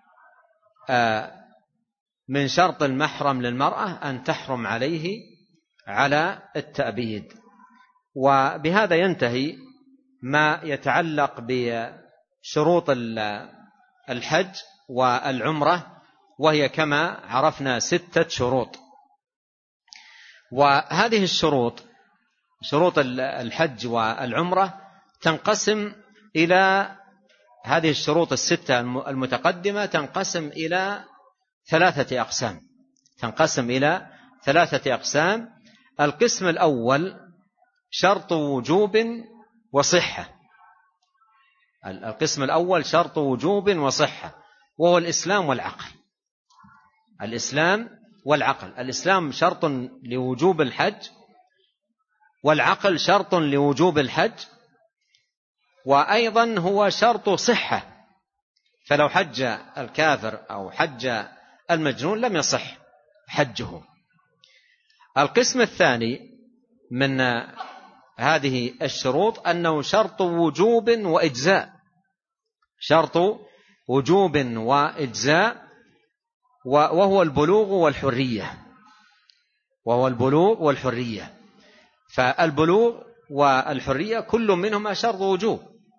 من شرط المحرم للمرأة أن تحرم عليه على التأبيد. وبهذا ينتهي ما يتعلق بشروط الحج والعمرة، وهي كما عرفنا 6 شروط. وهذه الشروط، شروط الحج والعمرة، تنقسم إلى هذه الشروط 6 المتقدمة تنقسم إلى 3 أقسام. تنقسم إلى 3 أقسام. القسم الأول شرط وجوب وصحة. القسم الأول شرط وجوب وصحة، وهو الإسلام والعقل. الإسلام والعقل. الإسلام شرط لوجوب الحج، والعقل شرط لوجوب الحج، وأيضا هو شرط صحة، فلو حج الكافر أو حج المجنون لم يصح حجه. القسم الثاني من هذه الشروط أنه شرط وجوب وإجزاء. شرط وجوب وإجزاء، وهو البلوغ والحرية. وهو البلوغ والحرية. فالبلوغ والحرية كل منهما شرط وجوب،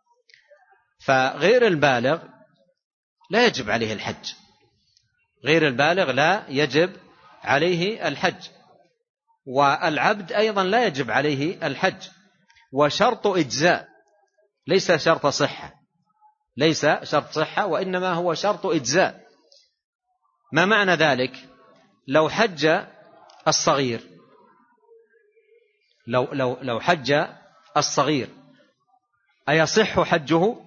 فغير البالغ لا يجب عليه الحج. غير البالغ لا يجب عليه الحج، والعبد أيضا لا يجب عليه الحج. وشرط إجزاء ليس شرط صحة، ليس شرط صحة، وإنما هو شرط إجزاء. ما معنى ذلك؟ لو حج الصغير، لو حج الصغير أيصح حجه؟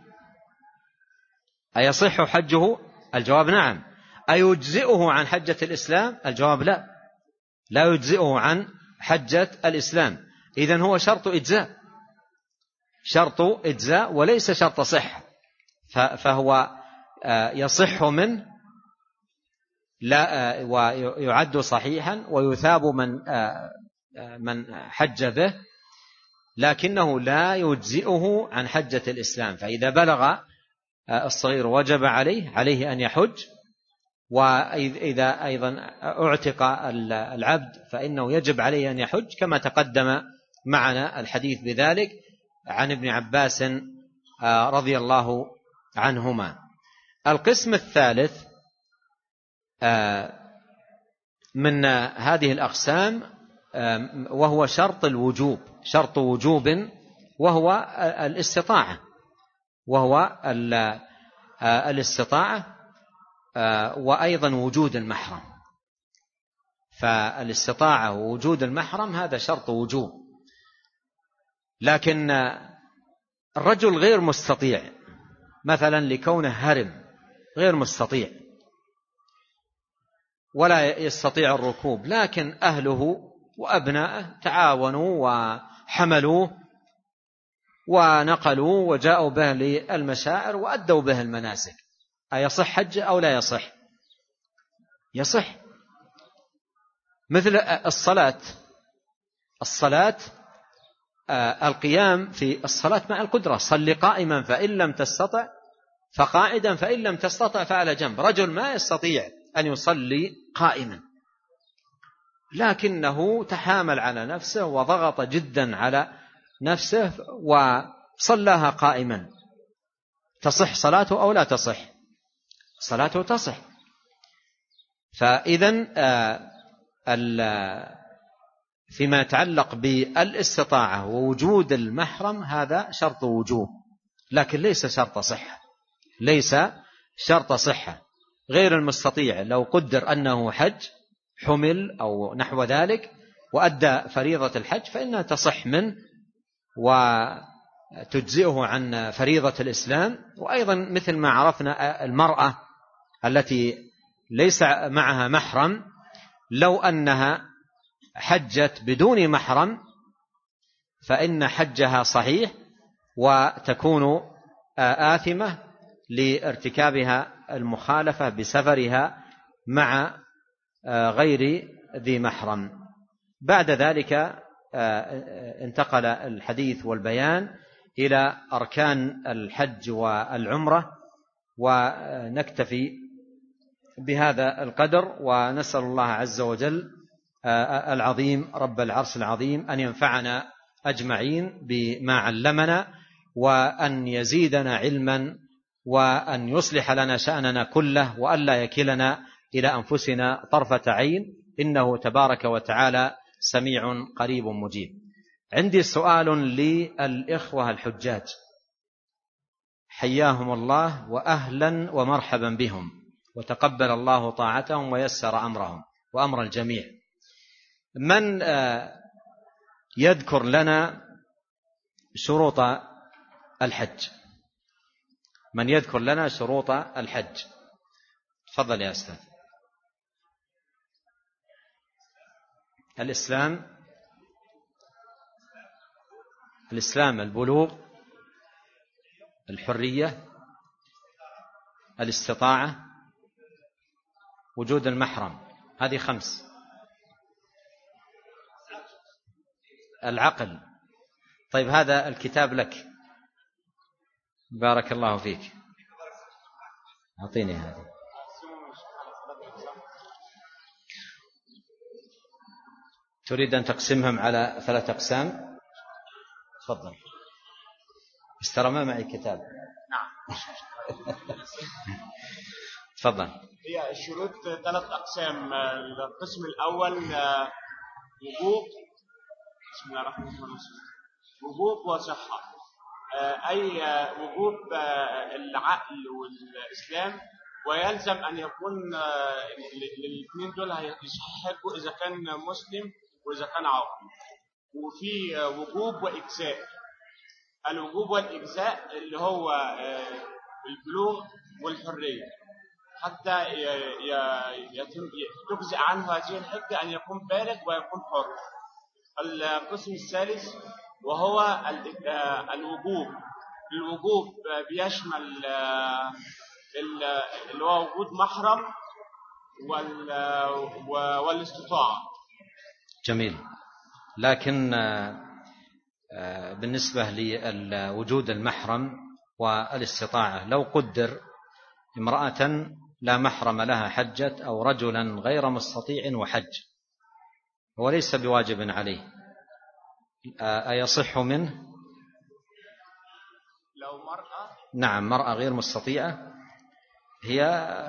أيصح حجه؟ الجواب نعم. أيجزئه عن حجة الإسلام؟ الجواب لا، لا يجزئه عن حجة الإسلام. إذن هو شرط إجزاء، شرط إجزاء وليس شرط صحة، فهو يصح منه لا ويعد صحيحا ويثاب من حج به، لكنه لا يجزئه عن حجة الإسلام. فإذا بلغ الصغير وجب عليه أن يحج، وإذا أيضا اعتق العبد فإنه يجب عليه أن يحج، كما تقدم معنا الحديث بذلك عن ابن عباس رضي الله عنهما. القسم الثالث من هذه الأقسام وهو شرط الوجوب، شرط وجوب، وهو الاستطاعة، وهو الاستطاعة وأيضا وجود المحرم. فالاستطاعة ووجود المحرم هذا شرط وجوب. لكن الرجل غير مستطيع، مثلا لكونه هرم غير مستطيع ولا يستطيع الركوب، لكن أهله وأبناءه تعاونوا وحملوه ونقلوا وجاءوا به للمشاعر وأدوا به المناسك، أيصح حج أو لا يصح؟ يصح. مثل الصلاة القيام في الصلاة مع القدرة، صل قائما فإن لم تستطع فقاعدا فإن لم تستطع فعلى جنب. رجل ما يستطيع أن يصلي قائما، لكنه تحامل على نفسه وضغط جدا على نفسه وصلاها قائما، تصح صلاته أو لا تصح؟ صلاته تصح. فإذن فيما يتعلق بالاستطاعة ووجود المحرم هذا شرط وجوب، لكن ليس شرط صحة، ليس شرط صحة. غير المستطيع لو قدر أنه حج حمل أو نحو ذلك وأدى فريضة الحج فإنها تصح منه وتجزئه عن فريضة الإسلام. وأيضا مثل ما عرفنا المرأة التي ليس معها محرم لو أنها حجت بدون محرم فإن حجها صحيح وتكون آثمة لارتكابها المخالفة بسفرها مع غير ذي محرم. بعد ذلك انتقل الحديث والبيان إلى أركان الحج والعمرة، ونكتفي بهذا القدر، ونسأل الله عز وجل العظيم رب العرش العظيم أن ينفعنا أجمعين بما علمنا، وأن يزيدنا علما، وأن يصلح لنا شأننا كله، وأن لا يكلنا إلى أنفسنا طرفة عين، إنه تبارك وتعالى سميع قريب مجيب. عندي سؤال للإخوة الحجاج، حياهم الله وأهلا ومرحبا بهم، وتقبل الله طاعتهم ويسر أمرهم وأمر الجميع. من يذكر لنا شروط الحج؟ من يذكر لنا شروط الحج؟ تفضل يا أستاذ. الإسلام، البلوغ، الحرية، الاستطاعة، وجود المحرم، هذه 5. العقل. طيب هذا الكتاب لك، بارك الله فيك، أعطيني هذه. تريد أن تقسمهم على 3 أقسام؟ تفضل. بس ترى ما معي كتاب. نعم. تفضل. هي الشروط 3 أقسام. القسم الأول وجوب، بسم الله الرحمن الرحيم، وجوب وصحة، أي وجوب العقل والإسلام، ويلزم أن يكون الاثنين دول هيحجوا إذا كان مسلم وإذا كان عاقل. وفي وجوب وإجزاء. الوجوب والإجزاء اللي هو البلوغ والحرية، حتى تجزئ عنه هذه الحجة أن يكون بالغ ويكون حر. القسم الثالث وهو الوجوب. الوجوب بيشمل اللي هو وجود محرم والاستطاعة. جميل. لكن بالنسبة لوجود المحرم والاستطاعة، لو قدر امرأة لا محرم لها حجت، أو رجلا غير مستطيع وحج، هو ليس بواجب عليه، أيصح منه؟ لو مرأة، نعم، مرأة غير مستطيعة، هي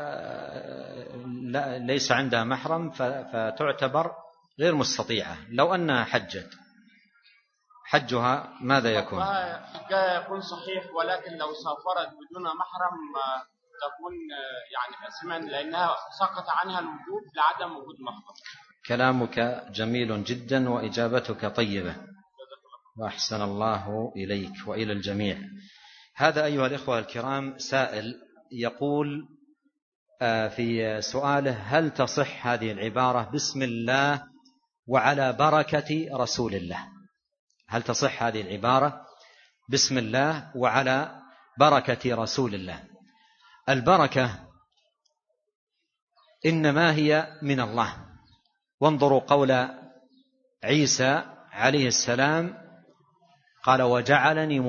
ليس عندها محرم فتعتبر غير مستطيعة. لو أنها حجت، حجها ماذا يكون؟ حجها يكون صحيح، ولكن لو سافرت بدون محرم تكون يعني أثما، لأنها سقط عنها الوجوب لعدم وجود محرم. كلامك جميل جدا وإجابتك طيبة، وأحسن الله إليك وإلى الجميع. هذا أيها الإخوة الكرام سائل يقول في سؤاله: هل تصح هذه العبارة بسم الله وعلى بركة رسول الله؟ هل تصح هذه العبارة بسم الله وعلى بركة رسول الله؟ البركة إنما هي من الله. وانظروا قول عيسى عليه السلام، قال: وجعلني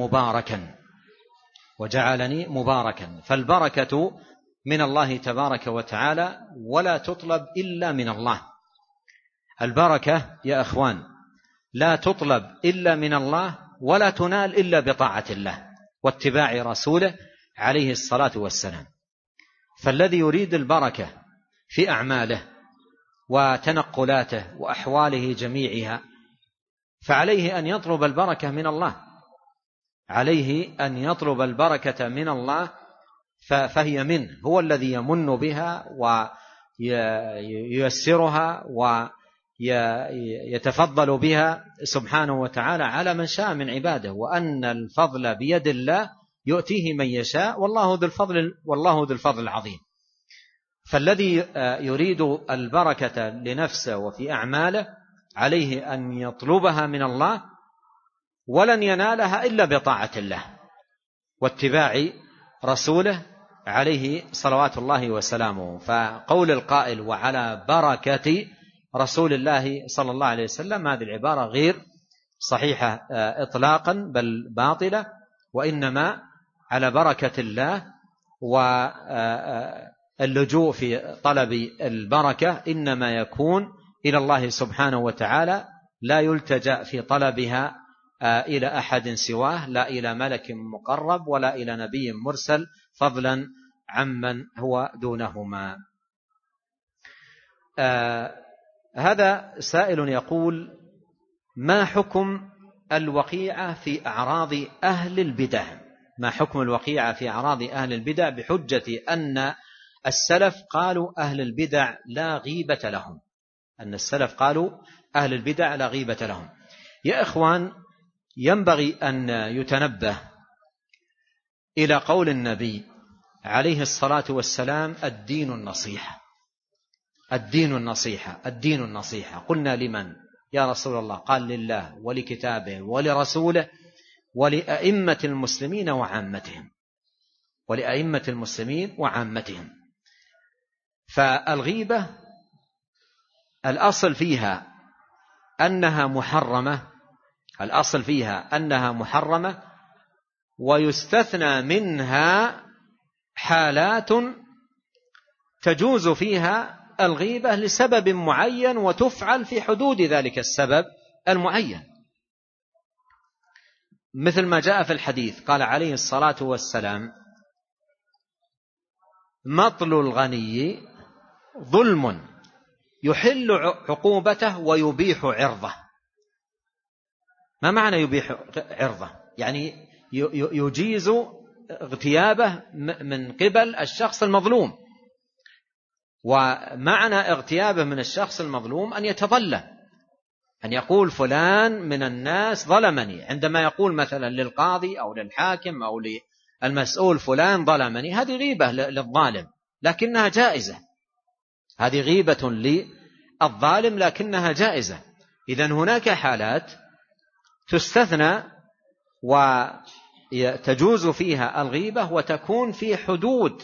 مباركا. فالبركة من الله تبارك وتعالى، ولا تطلب إلا من الله. البركة يا أخوان لا تطلب إلا من الله، ولا تنال إلا بطاعة الله واتباع رسوله عليه الصلاة والسلام. فالذي يريد البركة في أعماله وتنقلاته وأحواله جميعها، فعليه أن يطلب البركة من الله، عليه أن يطلب البركة من الله، فهي منه، هو الذي يمن بها وييسرها ويتفضل بها سبحانه وتعالى على من شاء من عباده، وأن الفضل بيد الله يؤتيه من يشاء، والله ذو الفضل العظيم. فالذي يريد البركة لنفسه وفي أعماله عليه أن يطلبها من الله، ولن ينالها إلا بطاعة الله واتباع رسوله عليه صلوات الله وسلامه. فقول القائل وعلى بركة رسول الله صلى الله عليه وسلم، هذه العبارة غير صحيحة إطلاقا بل باطلة، وإنما على بركة الله. واللجوء في طلب البركة إنما يكون إلى الله سبحانه وتعالى، لا يلتجأ في طلبها إلى أحد سواه، لا إلى ملك مقرب ولا إلى نبي مرسل، فضلا عمن هو دونهما. هذا سائل يقول: ما حكم الوقيعة في أعراض أهل البدع؟ ما حكم الوقيعة في أعراض أهل البدع بحجة أن السلف قالوا أهل البدع لا غيبة لهم، أن السلف قالوا أهل البدع لا غيبة لهم. يا إخوان، ينبغي أن يتنبه إلى قول النبي عليه الصلاة والسلام: الدين النصيحة، الدين النصيحة، الدين النصيحة. قلنا: لمن يا رسول الله؟ قال: لله ولكتابه ولرسوله ولأئمة المسلمين وعامتهم، ولأئمة المسلمين وعامتهم. فالغيبة الأصل فيها أنها محرمة، الأصل فيها أنها محرمة، ويستثنى منها حالات تجوز فيها الغيبة لسبب معين وتفعل في حدود ذلك السبب المعين، مثل ما جاء في الحديث قال عليه الصلاة والسلام: مطل الغني ظلم يحل عقوبته ويبيح عرضه. ما معنى يبيح عرضه؟ يعني يجيز اغتيابه من قبل الشخص المظلوم. ومعنى اغتيابه من الشخص المظلوم أن يتظلم، أن يقول فلان من الناس ظلمني، عندما يقول مثلا للقاضي أو للحاكم أو للمسؤول فلان ظلمني، هذه غيبة للظالم لكنها جائزة، هذه غيبة للظالم لكنها جائزة. إذن هناك حالات تستثنى وتجوز فيها الغيبة وتكون في حدود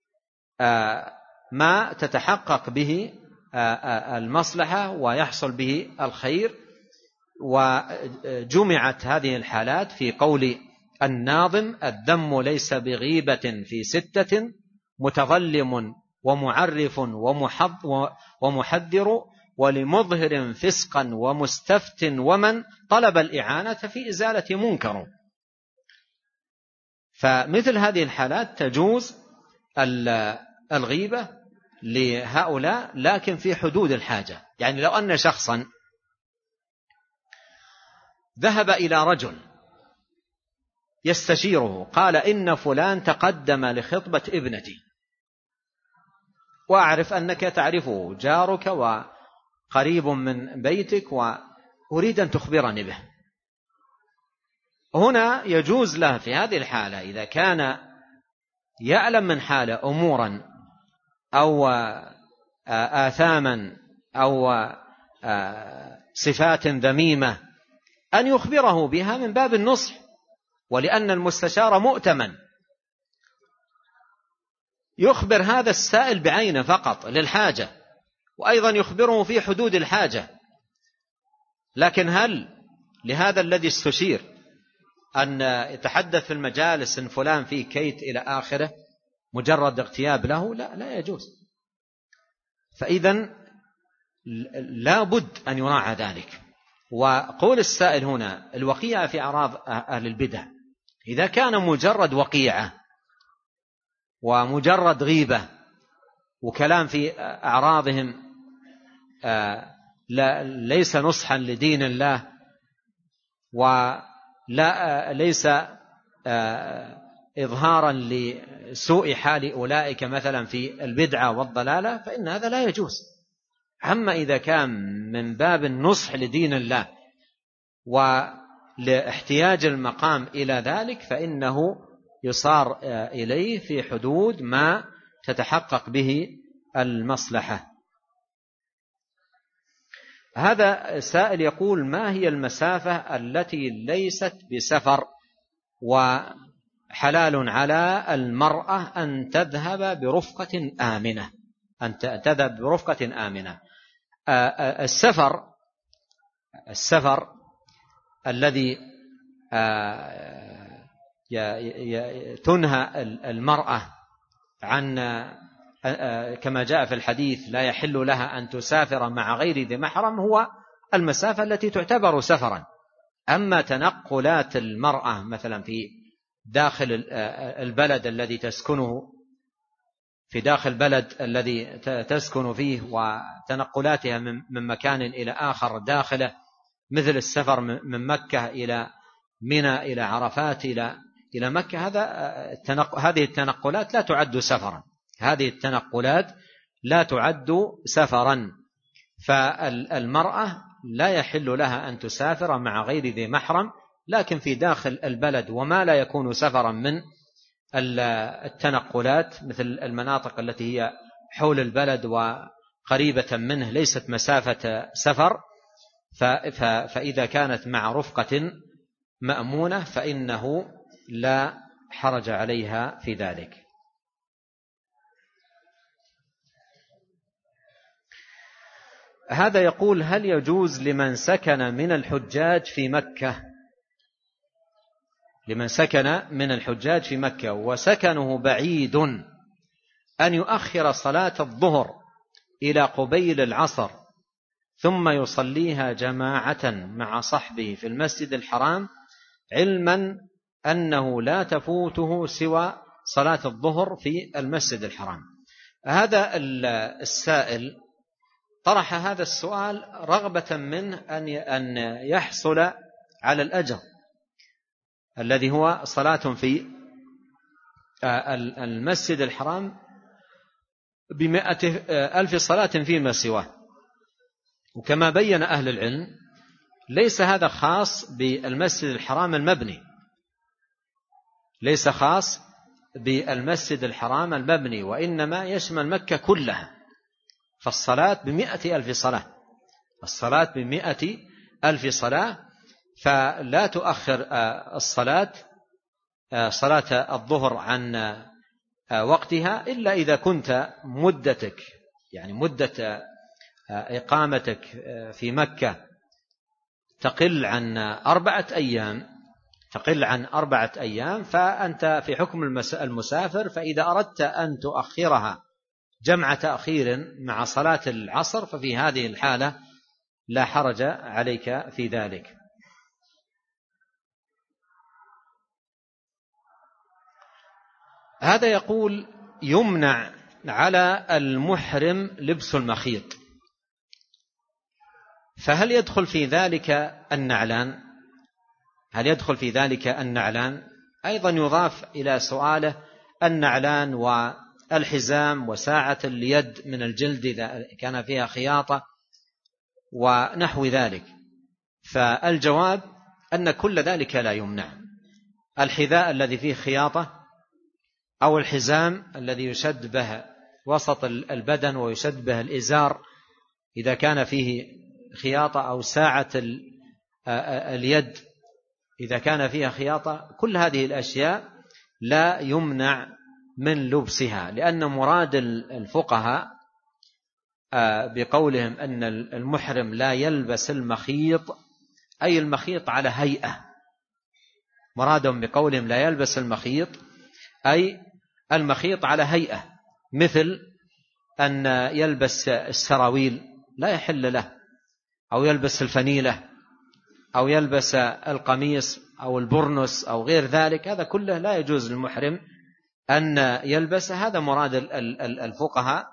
ما تتحقق به المصلحة ويحصل به الخير. وجمعت هذه الحالات في قول الناظم: الذم ليس بغيبة في 6: متظلم ومعرف ومحذر ولمظهر فسقا ومستفت ومن طلب الإعانة في إزالة منكر. فمثل هذه الحالات تجوز الغيبة لهؤلاء لكن في حدود الحاجة. يعني لو أن شخصا ذهب إلى رجل يستشيره، قال: إن فلان تقدم لخطبة ابنتي وأعرف أنك تعرفه، جارك وقريب من بيتك، وأريد أن تخبرني به. هنا يجوز له في هذه الحالة إذا كان يعلم من حاله أمورا أو آثاما أو صفات ذميمة أن يخبره بها من باب النصح، ولأن المستشار مؤتمن، يخبر هذا السائل بعينه فقط للحاجة، وأيضا يخبره في حدود الحاجة. لكن هل لهذا الذي استشير أن يتحدث في المجالس إن فلان فيه كيت إلى آخره مجرد اغتياب له؟ لا يجوز. فإذن لا بد أن يراعى ذلك. وقول السائل هنا: الوقيعة في أعراض أهل البدع، إذا كان مجرد وقيعة ومجرد غيبة وكلام في أعراضهم ليس نصحا لدين الله وليس إظهارا لسوء حال أولئك مثلا في البدعة والضلالة، فإن هذا لا يجوز. أما إذا كان من باب النصح لدين الله ولاحتياج المقام إلى ذلك، فإنه يصار إليه في حدود ما تتحقق به المصلحة. هذا سائل يقول: ما هي المسافة التي ليست بسفر وحلال على المرأة أن تذهب برفقة آمنة؟ السفر الذي تنهى المرأة عن، كما جاء في الحديث: لا يحل لها أن تسافر مع غير ذي محرم، هو المسافة التي تعتبر سفرا. أما تنقلات المرأة مثلا في داخل البلد الذي تسكنه، في داخل البلد الذي تسكن فيه، وتنقلاتها من مكان إلى آخر داخله، مثل السفر من مكة إلى منى إلى عرفات إلى مكة، هذه التنقلات لا تعد سفرا، فالمرأة لا يحل لها أن تسافر مع غير ذي محرم، لكن في داخل البلد وما لا يكون سفرا من التنقلات، مثل المناطق التي هي حول البلد وقريبة منه ليست مسافة سفر، فإذا كانت مع رفقة مأمونة فإنه لا حرج عليها في ذلك. هذا يقول: هل يجوز لمن سكن من الحجاج في مكة وسكنه بعيد أن يؤخر صلاة الظهر إلى قبيل العصر ثم يصليها جماعة مع صحبه في المسجد الحرام، علما أنه لا تفوته سوى صلاة الظهر في المسجد الحرام؟ هذا السائل طرح هذا السؤال رغبة منه أن يحصل على الأجر الذي هو صلاة في المسجد الحرام ب100,000 صلاة فيما سواه. وكما بين أهل العلم ليس هذا خاص بالمسجد الحرام المبني، وإنما يشمل مكة كلها، فالصلاة ب100,000 صلاة، فلا تؤخر صلاة الظهر عن وقتها إلا إذا كنت مدة إقامتك في مكة تقل عن 4 أيام، فأنت في حكم المسافر. فإذا أردت أن تؤخرها جمع تأخير مع صلاة العصر ففي هذه الحالة لا حرج عليك في ذلك. هذا يقول: يمنع على المحرم لبس المخيط، فهل يدخل في ذلك النعلان؟ أيضا يضاف إلى سؤاله النعلان والحزام وساعة اليد من الجلد إذا كان فيها خياطة ونحو ذلك. فالجواب أن كل ذلك لا يمنع. الحذاء الذي فيه خياطة أو الحزام الذي يشد به وسط البدن ويشد به الإزار إذا كان فيه خياطة، أو ساعة اليد إذا كان فيها خياطة، كل هذه الأشياء لا يمنع من لبسها، لأن مراد الفقهاء بقولهم أن المحرم لا يلبس المخيط أي المخيط على هيئة. مرادهم بقولهم لا يلبس المخيط أي المخيط على هيئة، مثل أن يلبس السراويل لا يحل له، أو يلبس الفنيلة، أو يلبس القميص أو البرنس أو غير ذلك، هذا كله لا يجوز للمحرم أن يلبس. هذا مراد الفقهاء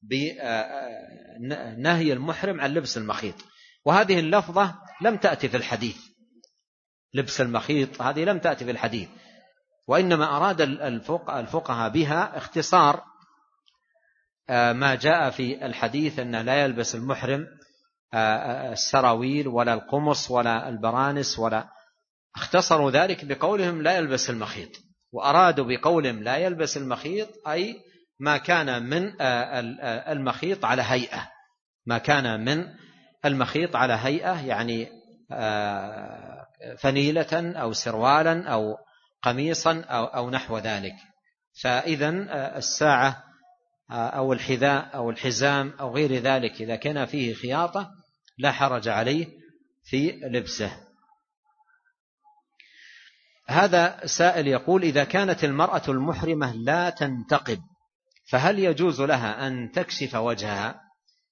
بنهي المحرم عن لبس المخيط. وهذه اللفظة لم تأتي في الحديث، لبس المخيط هذه لم تأتي في الحديث، وإنما أراد الفقهاء بها اختصار ما جاء في الحديث أن لا يلبس المحرم السراويل ولا القمص ولا البرانس، ولا اختصروا ذلك بقولهم لا يلبس المخيط، وأرادوا بقولهم لا يلبس المخيط أي ما كان من المخيط على هيئة، ما كان من المخيط على هيئة، يعني فنيلة أو سروالا أو قميصا أو نحو ذلك. فإذن الساعة أو الحذاء أو الحزام أو غير ذلك إذا كان فيه خياطة لا حرج عليه في لبسه. هذا سائل يقول: إذا كانت المرأة المحرمة لا تنتقب فهل يجوز لها أن تكشف وجهها؟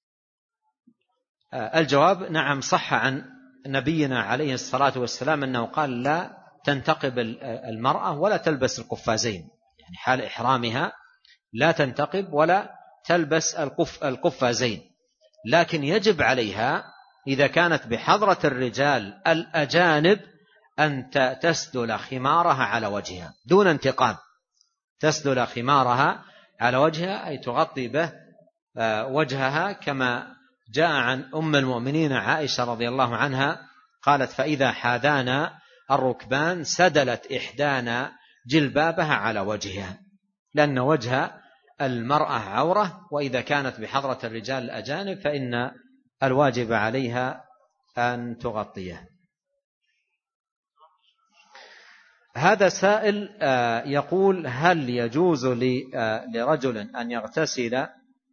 الجواب: نعم، صح عن نبينا عليه الصلاة والسلام أنه قال: لا تنتقب المرأة ولا تلبس القفازين، يعني حال إحرامها لا تنتقب ولا تلبس القفازين، لكن يجب عليها إذا كانت بحضرة الرجال الأجانب أن تسدل خمارها على وجهها دون انتقاب، تسدل خمارها على وجهها أي تغطي به وجهها، كما جاء عن أم المؤمنين عائشة رضي الله عنها قالت: فإذا حاذانا الركبان سدلت إحدانا جلبابها على وجهها، لأن وجه المرأة عورة، وإذا كانت بحضرة الرجال الأجانب فإن الواجب عليها أن تغطيه. هذا سائل يقول: هل يجوز لرجل أن يغتسل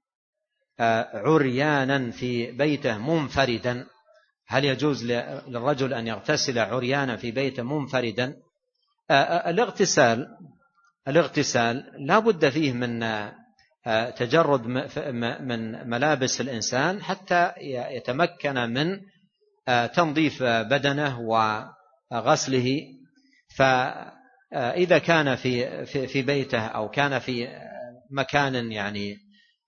عريانا في بيته منفردا؟ هل يجوز للرجل أن يغتسل عريانا في بيته منفردا؟ الاغتسال لا بد فيه من تجرد من ملابس الإنسان حتى يتمكن من تنظيف بدنه وغسله. فإذا كان في بيته أو كان في مكان يعني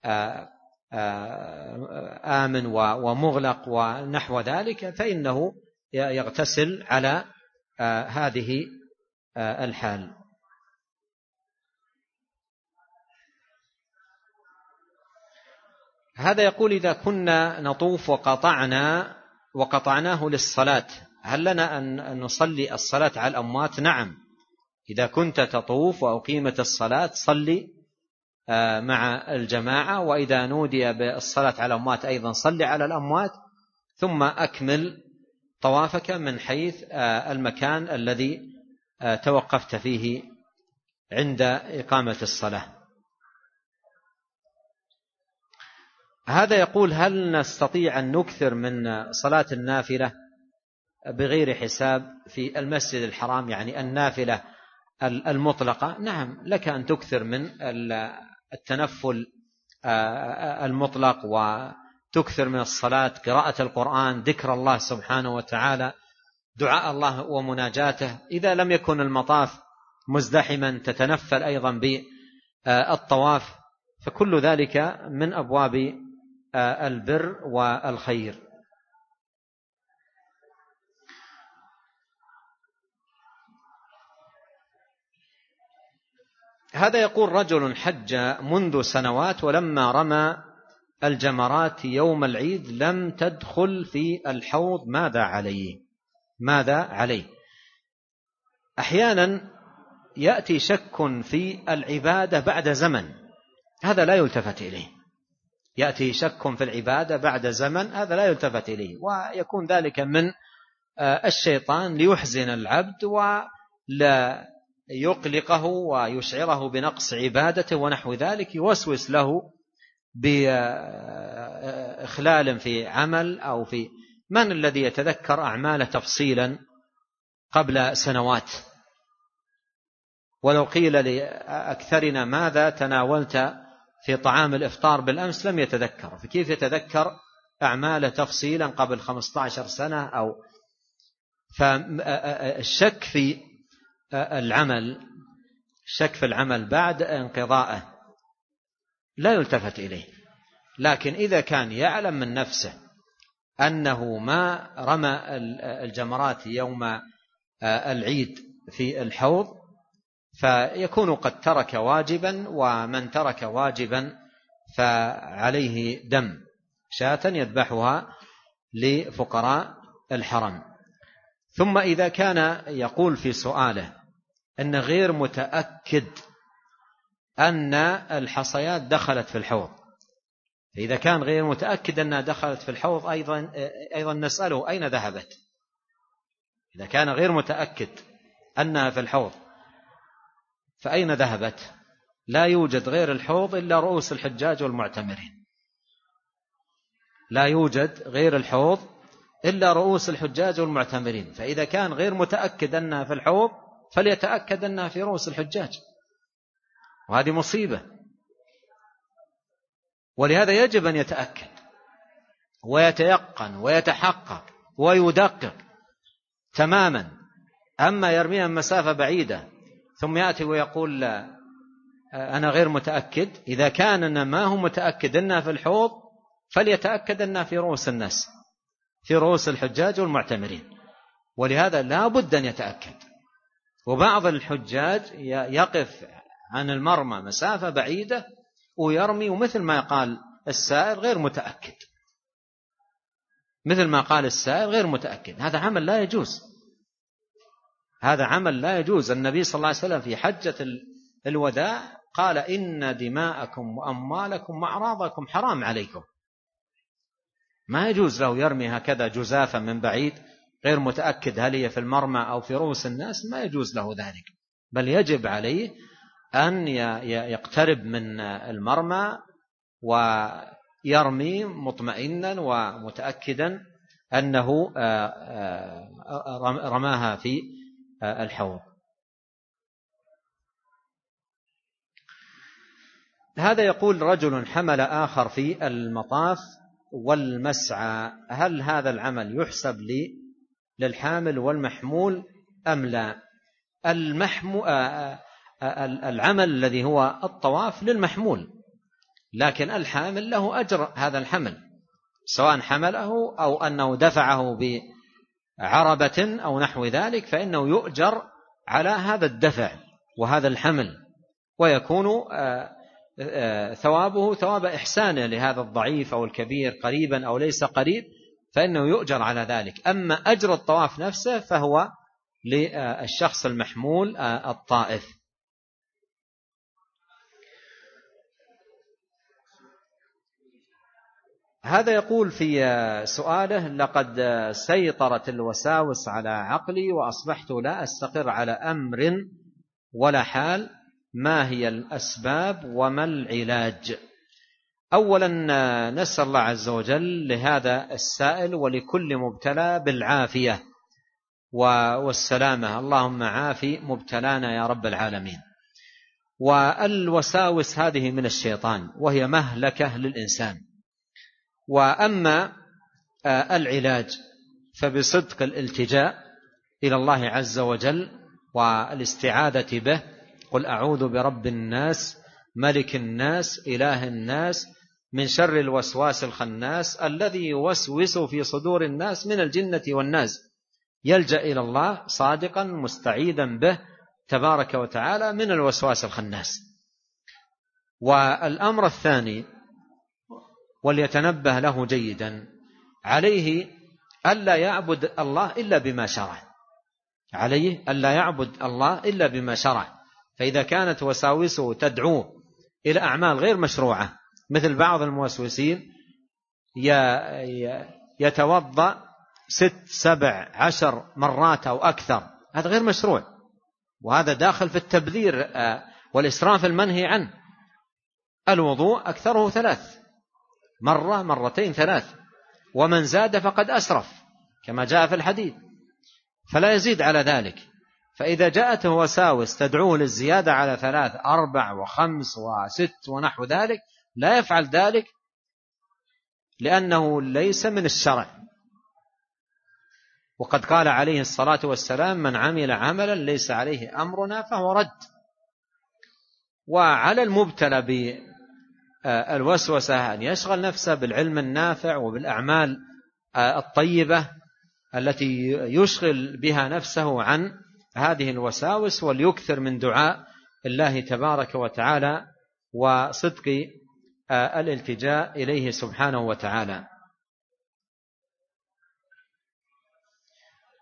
آمن ومغلق ونحو ذلك فإنه يغتسل على هذه الحال. هذا يقول: إذا كنا نطوف وقطعناه للصلاة هل لنا أن نصلي الصلاة على الأموات؟ نعم، إذا كنت تطوف وأقيمت الصلاة صلي مع الجماعة، وإذا نودي بالصلاة على الأموات أيضا صلي على الأموات، ثم أكمل طوافك من حيث المكان الذي توقفت فيه عند إقامة الصلاة. هذا يقول: هل نستطيع أن نكثر من صلاة النافلة بغير حساب في المسجد الحرام، يعني النافلة المطلقة؟ نعم، لك أن تكثر من التنفل المطلق، وتكثر من الصلاة، قراءة القرآن، ذكر الله سبحانه وتعالى، دعاء الله ومناجاته. إذا لم يكن المطاف مزدحما تتنفل أيضا بالطواف، فكل ذلك من أبواب البر والخير. هذا يقول: رجل حج منذ سنوات ولما رمى الجمرات يوم العيد لم تدخل في الحوض، ماذا عليه؟ أحيانا يأتي شك في العبادة بعد زمن، هذا لا يلتفت إليه. يأتي شك في العبادة بعد زمن، هذا لا يلتفت إليه، ويكون ذلك من الشيطان ليحزن العبد ولا يقلقه ويشعره بنقص عبادته ونحو ذلك، يوسوس له بإخلال في عمل أو في من الذي يتذكر أعماله تفصيلا قبل سنوات؟ ولو قيل لأكثرنا ماذا تناولت في طعام الإفطار بالأمس لم يتذكر، فكيف يتذكر أعماله تفصيلا قبل 15 سنة؟ فالشك في العمل بعد انقضائه لا يلتفت إليه. لكن إذا كان يعلم من نفسه أنه ما رمى الجمرات يوم العيد في الحوض فيكون قد ترك واجبا، ومن ترك واجبا فعليه دم شاة يذبحها لفقراء الحرم. ثم إذا كان يقول في سؤاله أن غير متأكد أن الحصيات دخلت في الحوض، فإذا كان غير متأكد أنها دخلت في الحوض أيضا نسأله أين ذهبت. إذا كان غير متأكد أنها في الحوض فأين ذهبت؟ لا يوجد غير الحوض إلا رؤوس الحجاج والمعتمرين، لا يوجد غير الحوض إلا رؤوس الحجاج والمعتمرين. فإذا كان غير متأكد أنها في الحوض فليتأكد أنها في رؤوس الحجاج، وهذه مصيبة. ولهذا يجب أن يتأكد ويتيقن ويتحقق ويدقق تماما. أما يرميها من مسافة بعيدة ثم يأتي ويقول أنا غير متأكد، إذا كان ما هو متأكد أنها في الحوض فليتأكد أنها في رؤوس الناس، في رؤوس الحجاج والمعتمرين. ولهذا لا بد أن يتأكد. وبعض الحجاج يقف عن المرمى مسافة بعيدة ويرمي، ومثل ما قال السائل غير متأكد، مثل ما قال السائل غير متأكد. هذا عمل لا يجوز، هذا عمل لا يجوز. النبي صلى الله عليه وسلم في حجة الوداع قال إن دماءكم وأموالكم وأعراضكم حرام عليكم. ما يجوز له يرمي هكذا جزافا من بعيد غير متأكد هل هي في المرمى أو في رؤوس الناس، ما يجوز له ذلك، بل يجب عليه أن يقترب من المرمى ويرمي مطمئنا ومتأكدا أنه رماها في الحوض. هذا يقول رجل حمل آخر في المطاف والمسعى، هل هذا العمل يحسب للحامل والمحمول أم لا؟ العمل الذي هو الطواف للمحمول، لكن الحامل له أجر هذا الحمل، سواء حمله أو أنه دفعه بعربة أو نحو ذلك، فإنه يؤجر على هذا الدفع وهذا الحمل، ويكون ثوابه ثواب إحسانه لهذا الضعيف أو الكبير قريبا أو ليس قريب، فإنه يؤجر على ذلك. أما أجر الطواف نفسه فهو للشخص المحمول الطائف. هذا يقول في سؤاله: لقد سيطرت الوساوس على عقلي وأصبحت لا أستقر على أمر ولا حال، ما هي الأسباب وما العلاج؟ أولا نسأل الله عز وجل لهذا السائل ولكل مبتلى بالعافية والسلامة، اللهم عافي مبتلانا يا رب العالمين. والوساوس هذه من الشيطان وهي مهلكة للإنسان. وأما العلاج فبصدق الالتجاء إلى الله عز وجل والاستعاذة به، قل أعوذ برب الناس ملك الناس إله الناس من شر الوسواس الخناس الذي يوسوس في صدور الناس من الجنة والناس، يلجأ إلى الله صادقا مستعيذا به تبارك وتعالى من الوسواس الخناس. والأمر الثاني وليتنبه له جيدا، عليه ألا يعبد الله إلا بما شرع، عليه ألا يعبد الله إلا بما شرع. فإذا كانت وساوسه تدعوه إلى أعمال غير مشروعة، مثل بعض الموسوسين يتوضأ 6 7 10 مرات أو أكثر، هذا غير مشروع، وهذا داخل في التبذير والإسراف المنهي عنه. الوضوء أكثره 3 مرة 2 3، ومن زاد فقد أسرف كما جاء في الحديث، فلا يزيد على ذلك. فإذا جاءته وساوس تدعوه للزيادة على 3 4 و5 و6 ونحو ذلك، لا يفعل ذلك لأنه ليس من الشرع. وقد قال عليه الصلاة والسلام: من عمل عملا ليس عليه أمرنا فهو رد. وعلى المبتلى بالوسوسة أن يشغل نفسه بالعلم النافع وبالأعمال الطيبة التي يشغل بها نفسه عن هذه الوساوس، وليكثر من دعاء الله تبارك وتعالى وصدق الالتجاء إليه سبحانه وتعالى.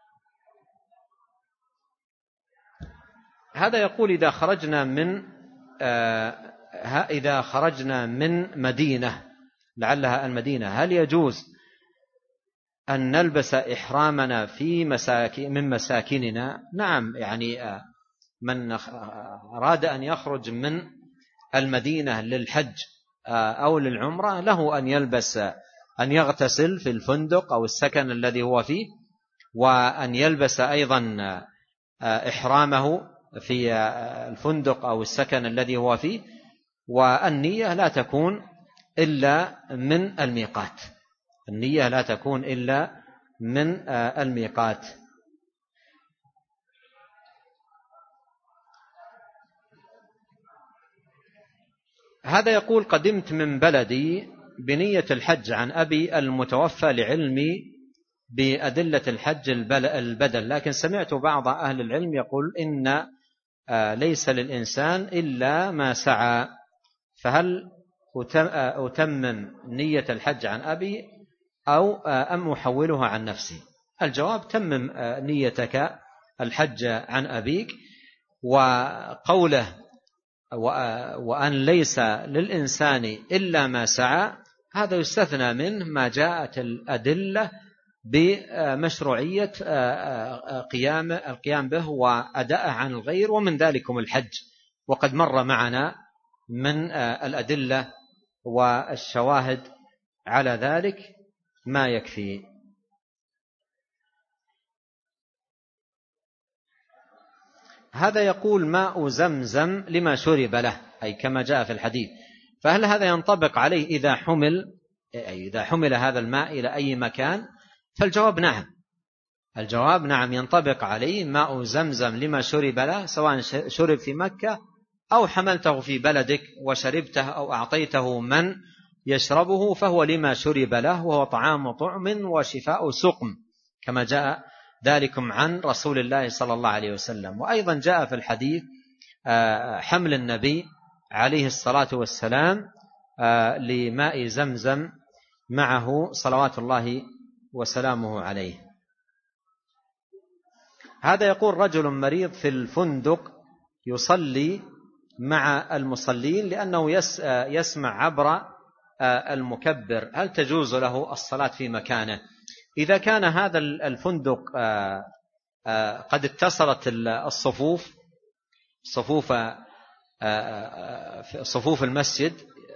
هذا يقول: إذا خرجنا من إذا خرجنا من مدينة لعلها المدينة هل يجوز أن نلبس إحرامنا في من مساكننا؟ نعم، يعني من أراد أن يخرج من المدينة للحج أو للعمرة له أن يغتسل في الفندق أو السكن الذي هو فيه، وأن يلبس أيضا إحرامه في الفندق أو السكن الذي هو فيه، والنية لا تكون إلا من الميقات. النية لا تكون إلا من الميقات. هذا يقول: قدمت من بلدي بنية الحج عن أبي المتوفى لعلمي بأدلة الحج البدل، لكن سمعت بعض أهل العلم يقول إن ليس للإنسان إلا ما سعى، فهل أتمم نية الحج عن أبي أم أحولها عن نفسي؟ الجواب: تمم نيتك الحج عن أبيك. وقوله وأن ليس للإنسان إلا ما سعى هذا يستثنى منه ما جاءت الأدلة بمشروعية القيام به وأداءه عن الغير، ومن ذلكم الحج، وقد مر معنا من الأدلة والشواهد على ذلك ما يكفي. هذا يقول: ماء زمزم لما شرب له، أي كما جاء في الحديث، فهل هذا ينطبق عليه إذا حمل هذا الماء إلى أي مكان؟ فالجواب نعم. الجواب نعم، ينطبق عليه ماء زمزم لما شرب له، سواء شرب في مكة أو حملته في بلدك وشربته أو أعطيته من يشربه، فهو لما شرب له، وهو طعام طعم وشفاء سقم، كما جاء ذلكم عن رسول الله صلى الله عليه وسلم. وأيضا جاء في الحديث حمل النبي عليه الصلاة والسلام لماء زمزم معه صلوات الله وسلامه عليه. هذا يقول: رجل مريض في الفندق يصلي مع المصلين لأنه يسمع عبر المكبر، هل تجوز له الصلاة في مكانه؟ إذا كان هذا الفندق قد اتصلت صفوف المسجد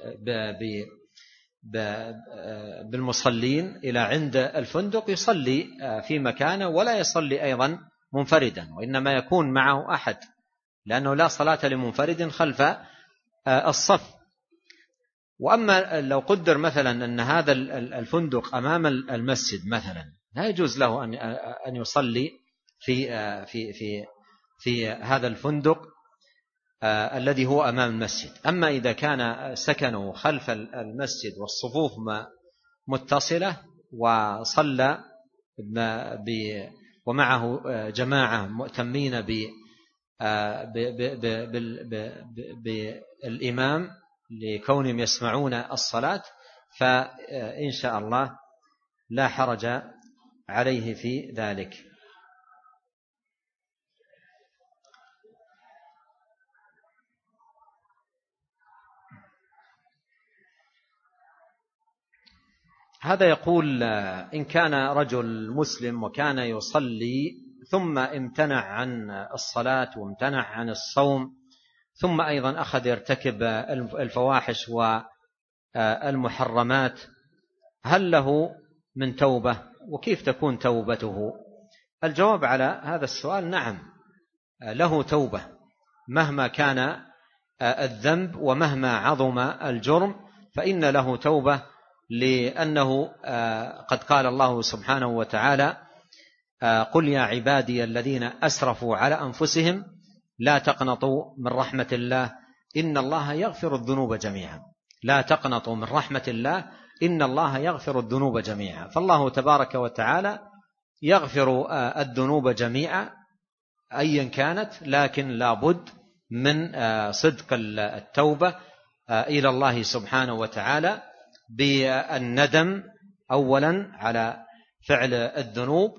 بالمصلين إلى عند الفندق، يصلي في مكانه ولا يصلي أيضا منفردا، وإنما يكون معه أحد، لأنه لا صلاة لمنفرد خلف الصف. وأما لو قدر مثلا أن هذا الفندق أمام المسجد مثلا، لا يجوز له أن يصلي في هذا الفندق الذي هو أمام المسجد. أما إذا كان سكنه خلف المسجد والصفوف متصلة وصلى ومعه جماعة مؤتمين بالإمام لكونهم يسمعون الصلاة، فإن شاء الله لا حرج عليه في ذلك. هذا يقول: إن كان رجل مسلم وكان يصلي ثم امتنع عن الصلاة وامتنع عن الصوم، ثم أيضا أخذ يرتكب الفواحش والمحرمات، هل له من توبة؟ وكيف تكون توبته؟ الجواب على هذا السؤال: نعم، له توبة مهما كان الذنب ومهما عظم الجرم، فإن له توبة، لأنه قد قال الله سبحانه وتعالى: قل يا عبادي الذين أسرفوا على أنفسهم لا تقنطوا من رحمة الله إن الله يغفر الذنوب جميعا. لا تقنطوا من رحمة الله إن الله يغفر الذنوب جميعا. فالله تبارك وتعالى يغفر الذنوب جميعا أيا كانت، لكن لابد من صدق التوبة إلى الله سبحانه وتعالى بالندم أولا على فعل الذنوب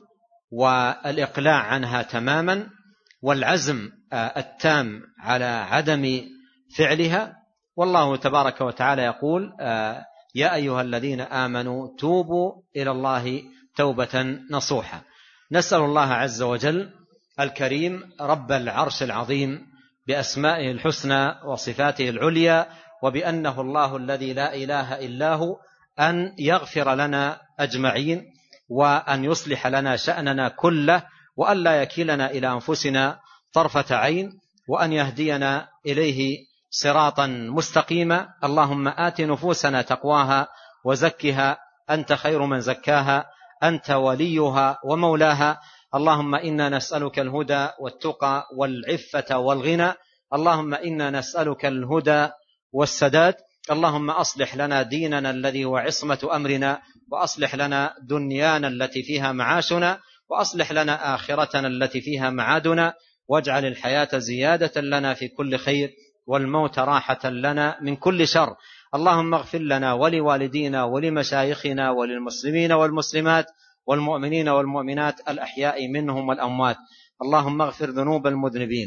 والإقلاع عنها تماما، والعزم التام على عدم فعلها. والله تبارك وتعالى يقول يا أيها الذين آمنوا توبوا إلى الله توبة نصوحا. نسأل الله عز وجل الكريم رب العرش العظيم بأسمائه الحسنى وصفاته العليا وبأنه الله الذي لا إله إلا هو أن يغفر لنا أجمعين وأن يصلح لنا شأننا كله وأن لا يكلنا إلى أنفسنا طرفة عين وأن يهدينا إليه صراطا مستقيما. اللهم آت نفوسنا تقواها وزكها أنت خير من زكاها أنت وليها ومولاها. اللهم إنا نسألك الهدى والتقى والعفة والغنى. اللهم إنا نسألك الهدى والسداد. اللهم أصلح لنا ديننا الذي هو عصمة أمرنا وأصلح لنا دنيانا التي فيها معاشنا وأصلح لنا آخرتنا التي فيها معادنا واجعل الحياة زيادة لنا في كل خير والموت راحة لنا من كل شر. اللهم اغفر لنا ولوالدينا ولمشايخنا وللمسلمين والمسلمات والمؤمنين والمؤمنات الأحياء منهم والأموات. اللهم اغفر ذنوب المذنبين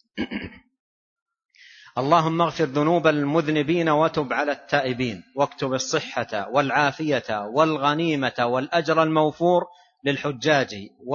اللهم اغفر ذنوب المذنبين وتب على التائبين واكتب الصحة والعافية والغنيمة والأجر الموفور للحجاج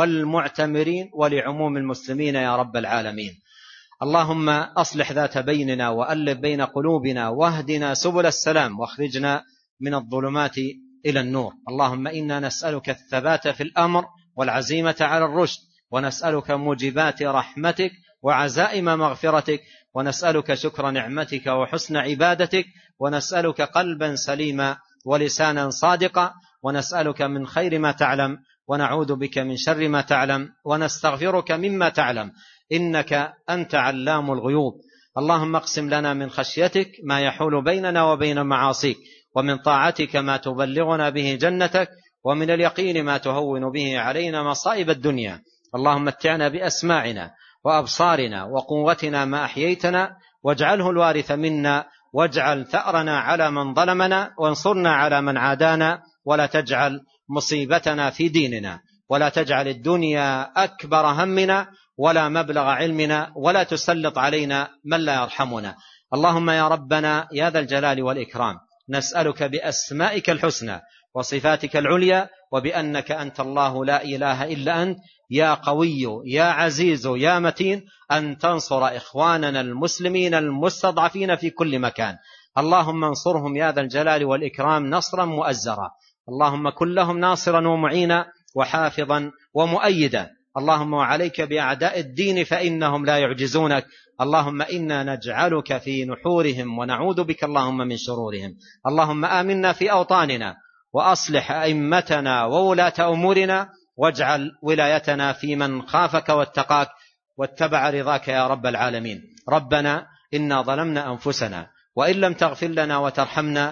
والمعتمرين ولعموم المسلمين يا رب العالمين. اللهم أصلح ذات بيننا وألف بين قلوبنا واهدنا سبل السلام واخرجنا من الظلمات إلى النور. اللهم إنا نسألك الثبات في الأمر والعزيمة على الرشد ونسألك موجبات رحمتك وعزائم مغفرتك ونسألك شكر نعمتك وحسن عبادتك ونسألك قلبا سليما ولسانا صادقا ونسألك من خير ما تعلم ونعوذ بك من شر ما تعلم ونستغفرك مما تعلم إنك أنت علام الغيوب. اللهم اقسم لنا من خشيتك ما يحول بيننا وبين معاصيك ومن طاعتك ما تبلغنا به جنتك ومن اليقين ما تهون به علينا مصائب الدنيا. اللهم متعنا بأسماعنا وأبصارنا وقوتنا ما أحييتنا واجعله الوارث منا واجعل ثأرنا على من ظلمنا وانصرنا على من عادانا ولا تجعل مصيبتنا في ديننا ولا تجعل الدنيا أكبر همنا ولا مبلغ علمنا ولا تسلط علينا من لا يرحمنا. اللهم يا ربنا يا ذا الجلال والإكرام نسألك بأسمائك الحسنى وصفاتك العليا وبأنك أنت الله لا إله إلا أنت يا قوي يا عزيز يا متين أن تنصر إخواننا المسلمين المستضعفين في كل مكان. اللهم انصرهم يا ذا الجلال والإكرام نصرا مؤزرا. اللهم كن لهم ناصرا ومعينا وحافظا ومؤيدا. اللهم وعليك بأعداء الدين فإنهم لا يعجزونك. اللهم إنا نجعلك في نحورهم ونعوذ بك اللهم من شرورهم. اللهم آمنا في أوطاننا وأصلح أئمتنا وولاة أمورنا واجعل ولايتنا في من خافك واتقاك واتبع رضاك يا رب العالمين. ربنا إنا ظلمنا أنفسنا وإن لم تغفر لنا وترحمنا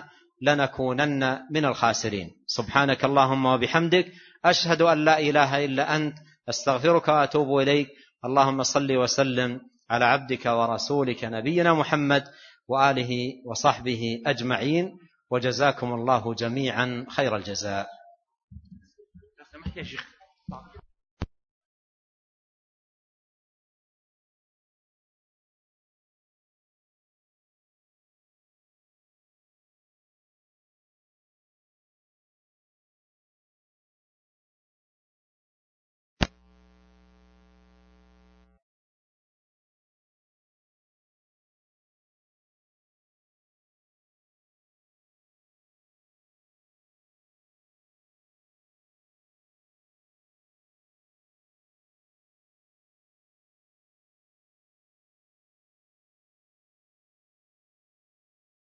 لنكونن من الخاسرين. سبحانك اللهم وبحمدك أشهد أن لا إله إلا أنت أستغفرك وأتوب إليك. اللهم صل وسلم على عبدك ورسولك نبينا محمد وآله وصحبه أجمعين وجزاكم الله جميعا خير الجزاء.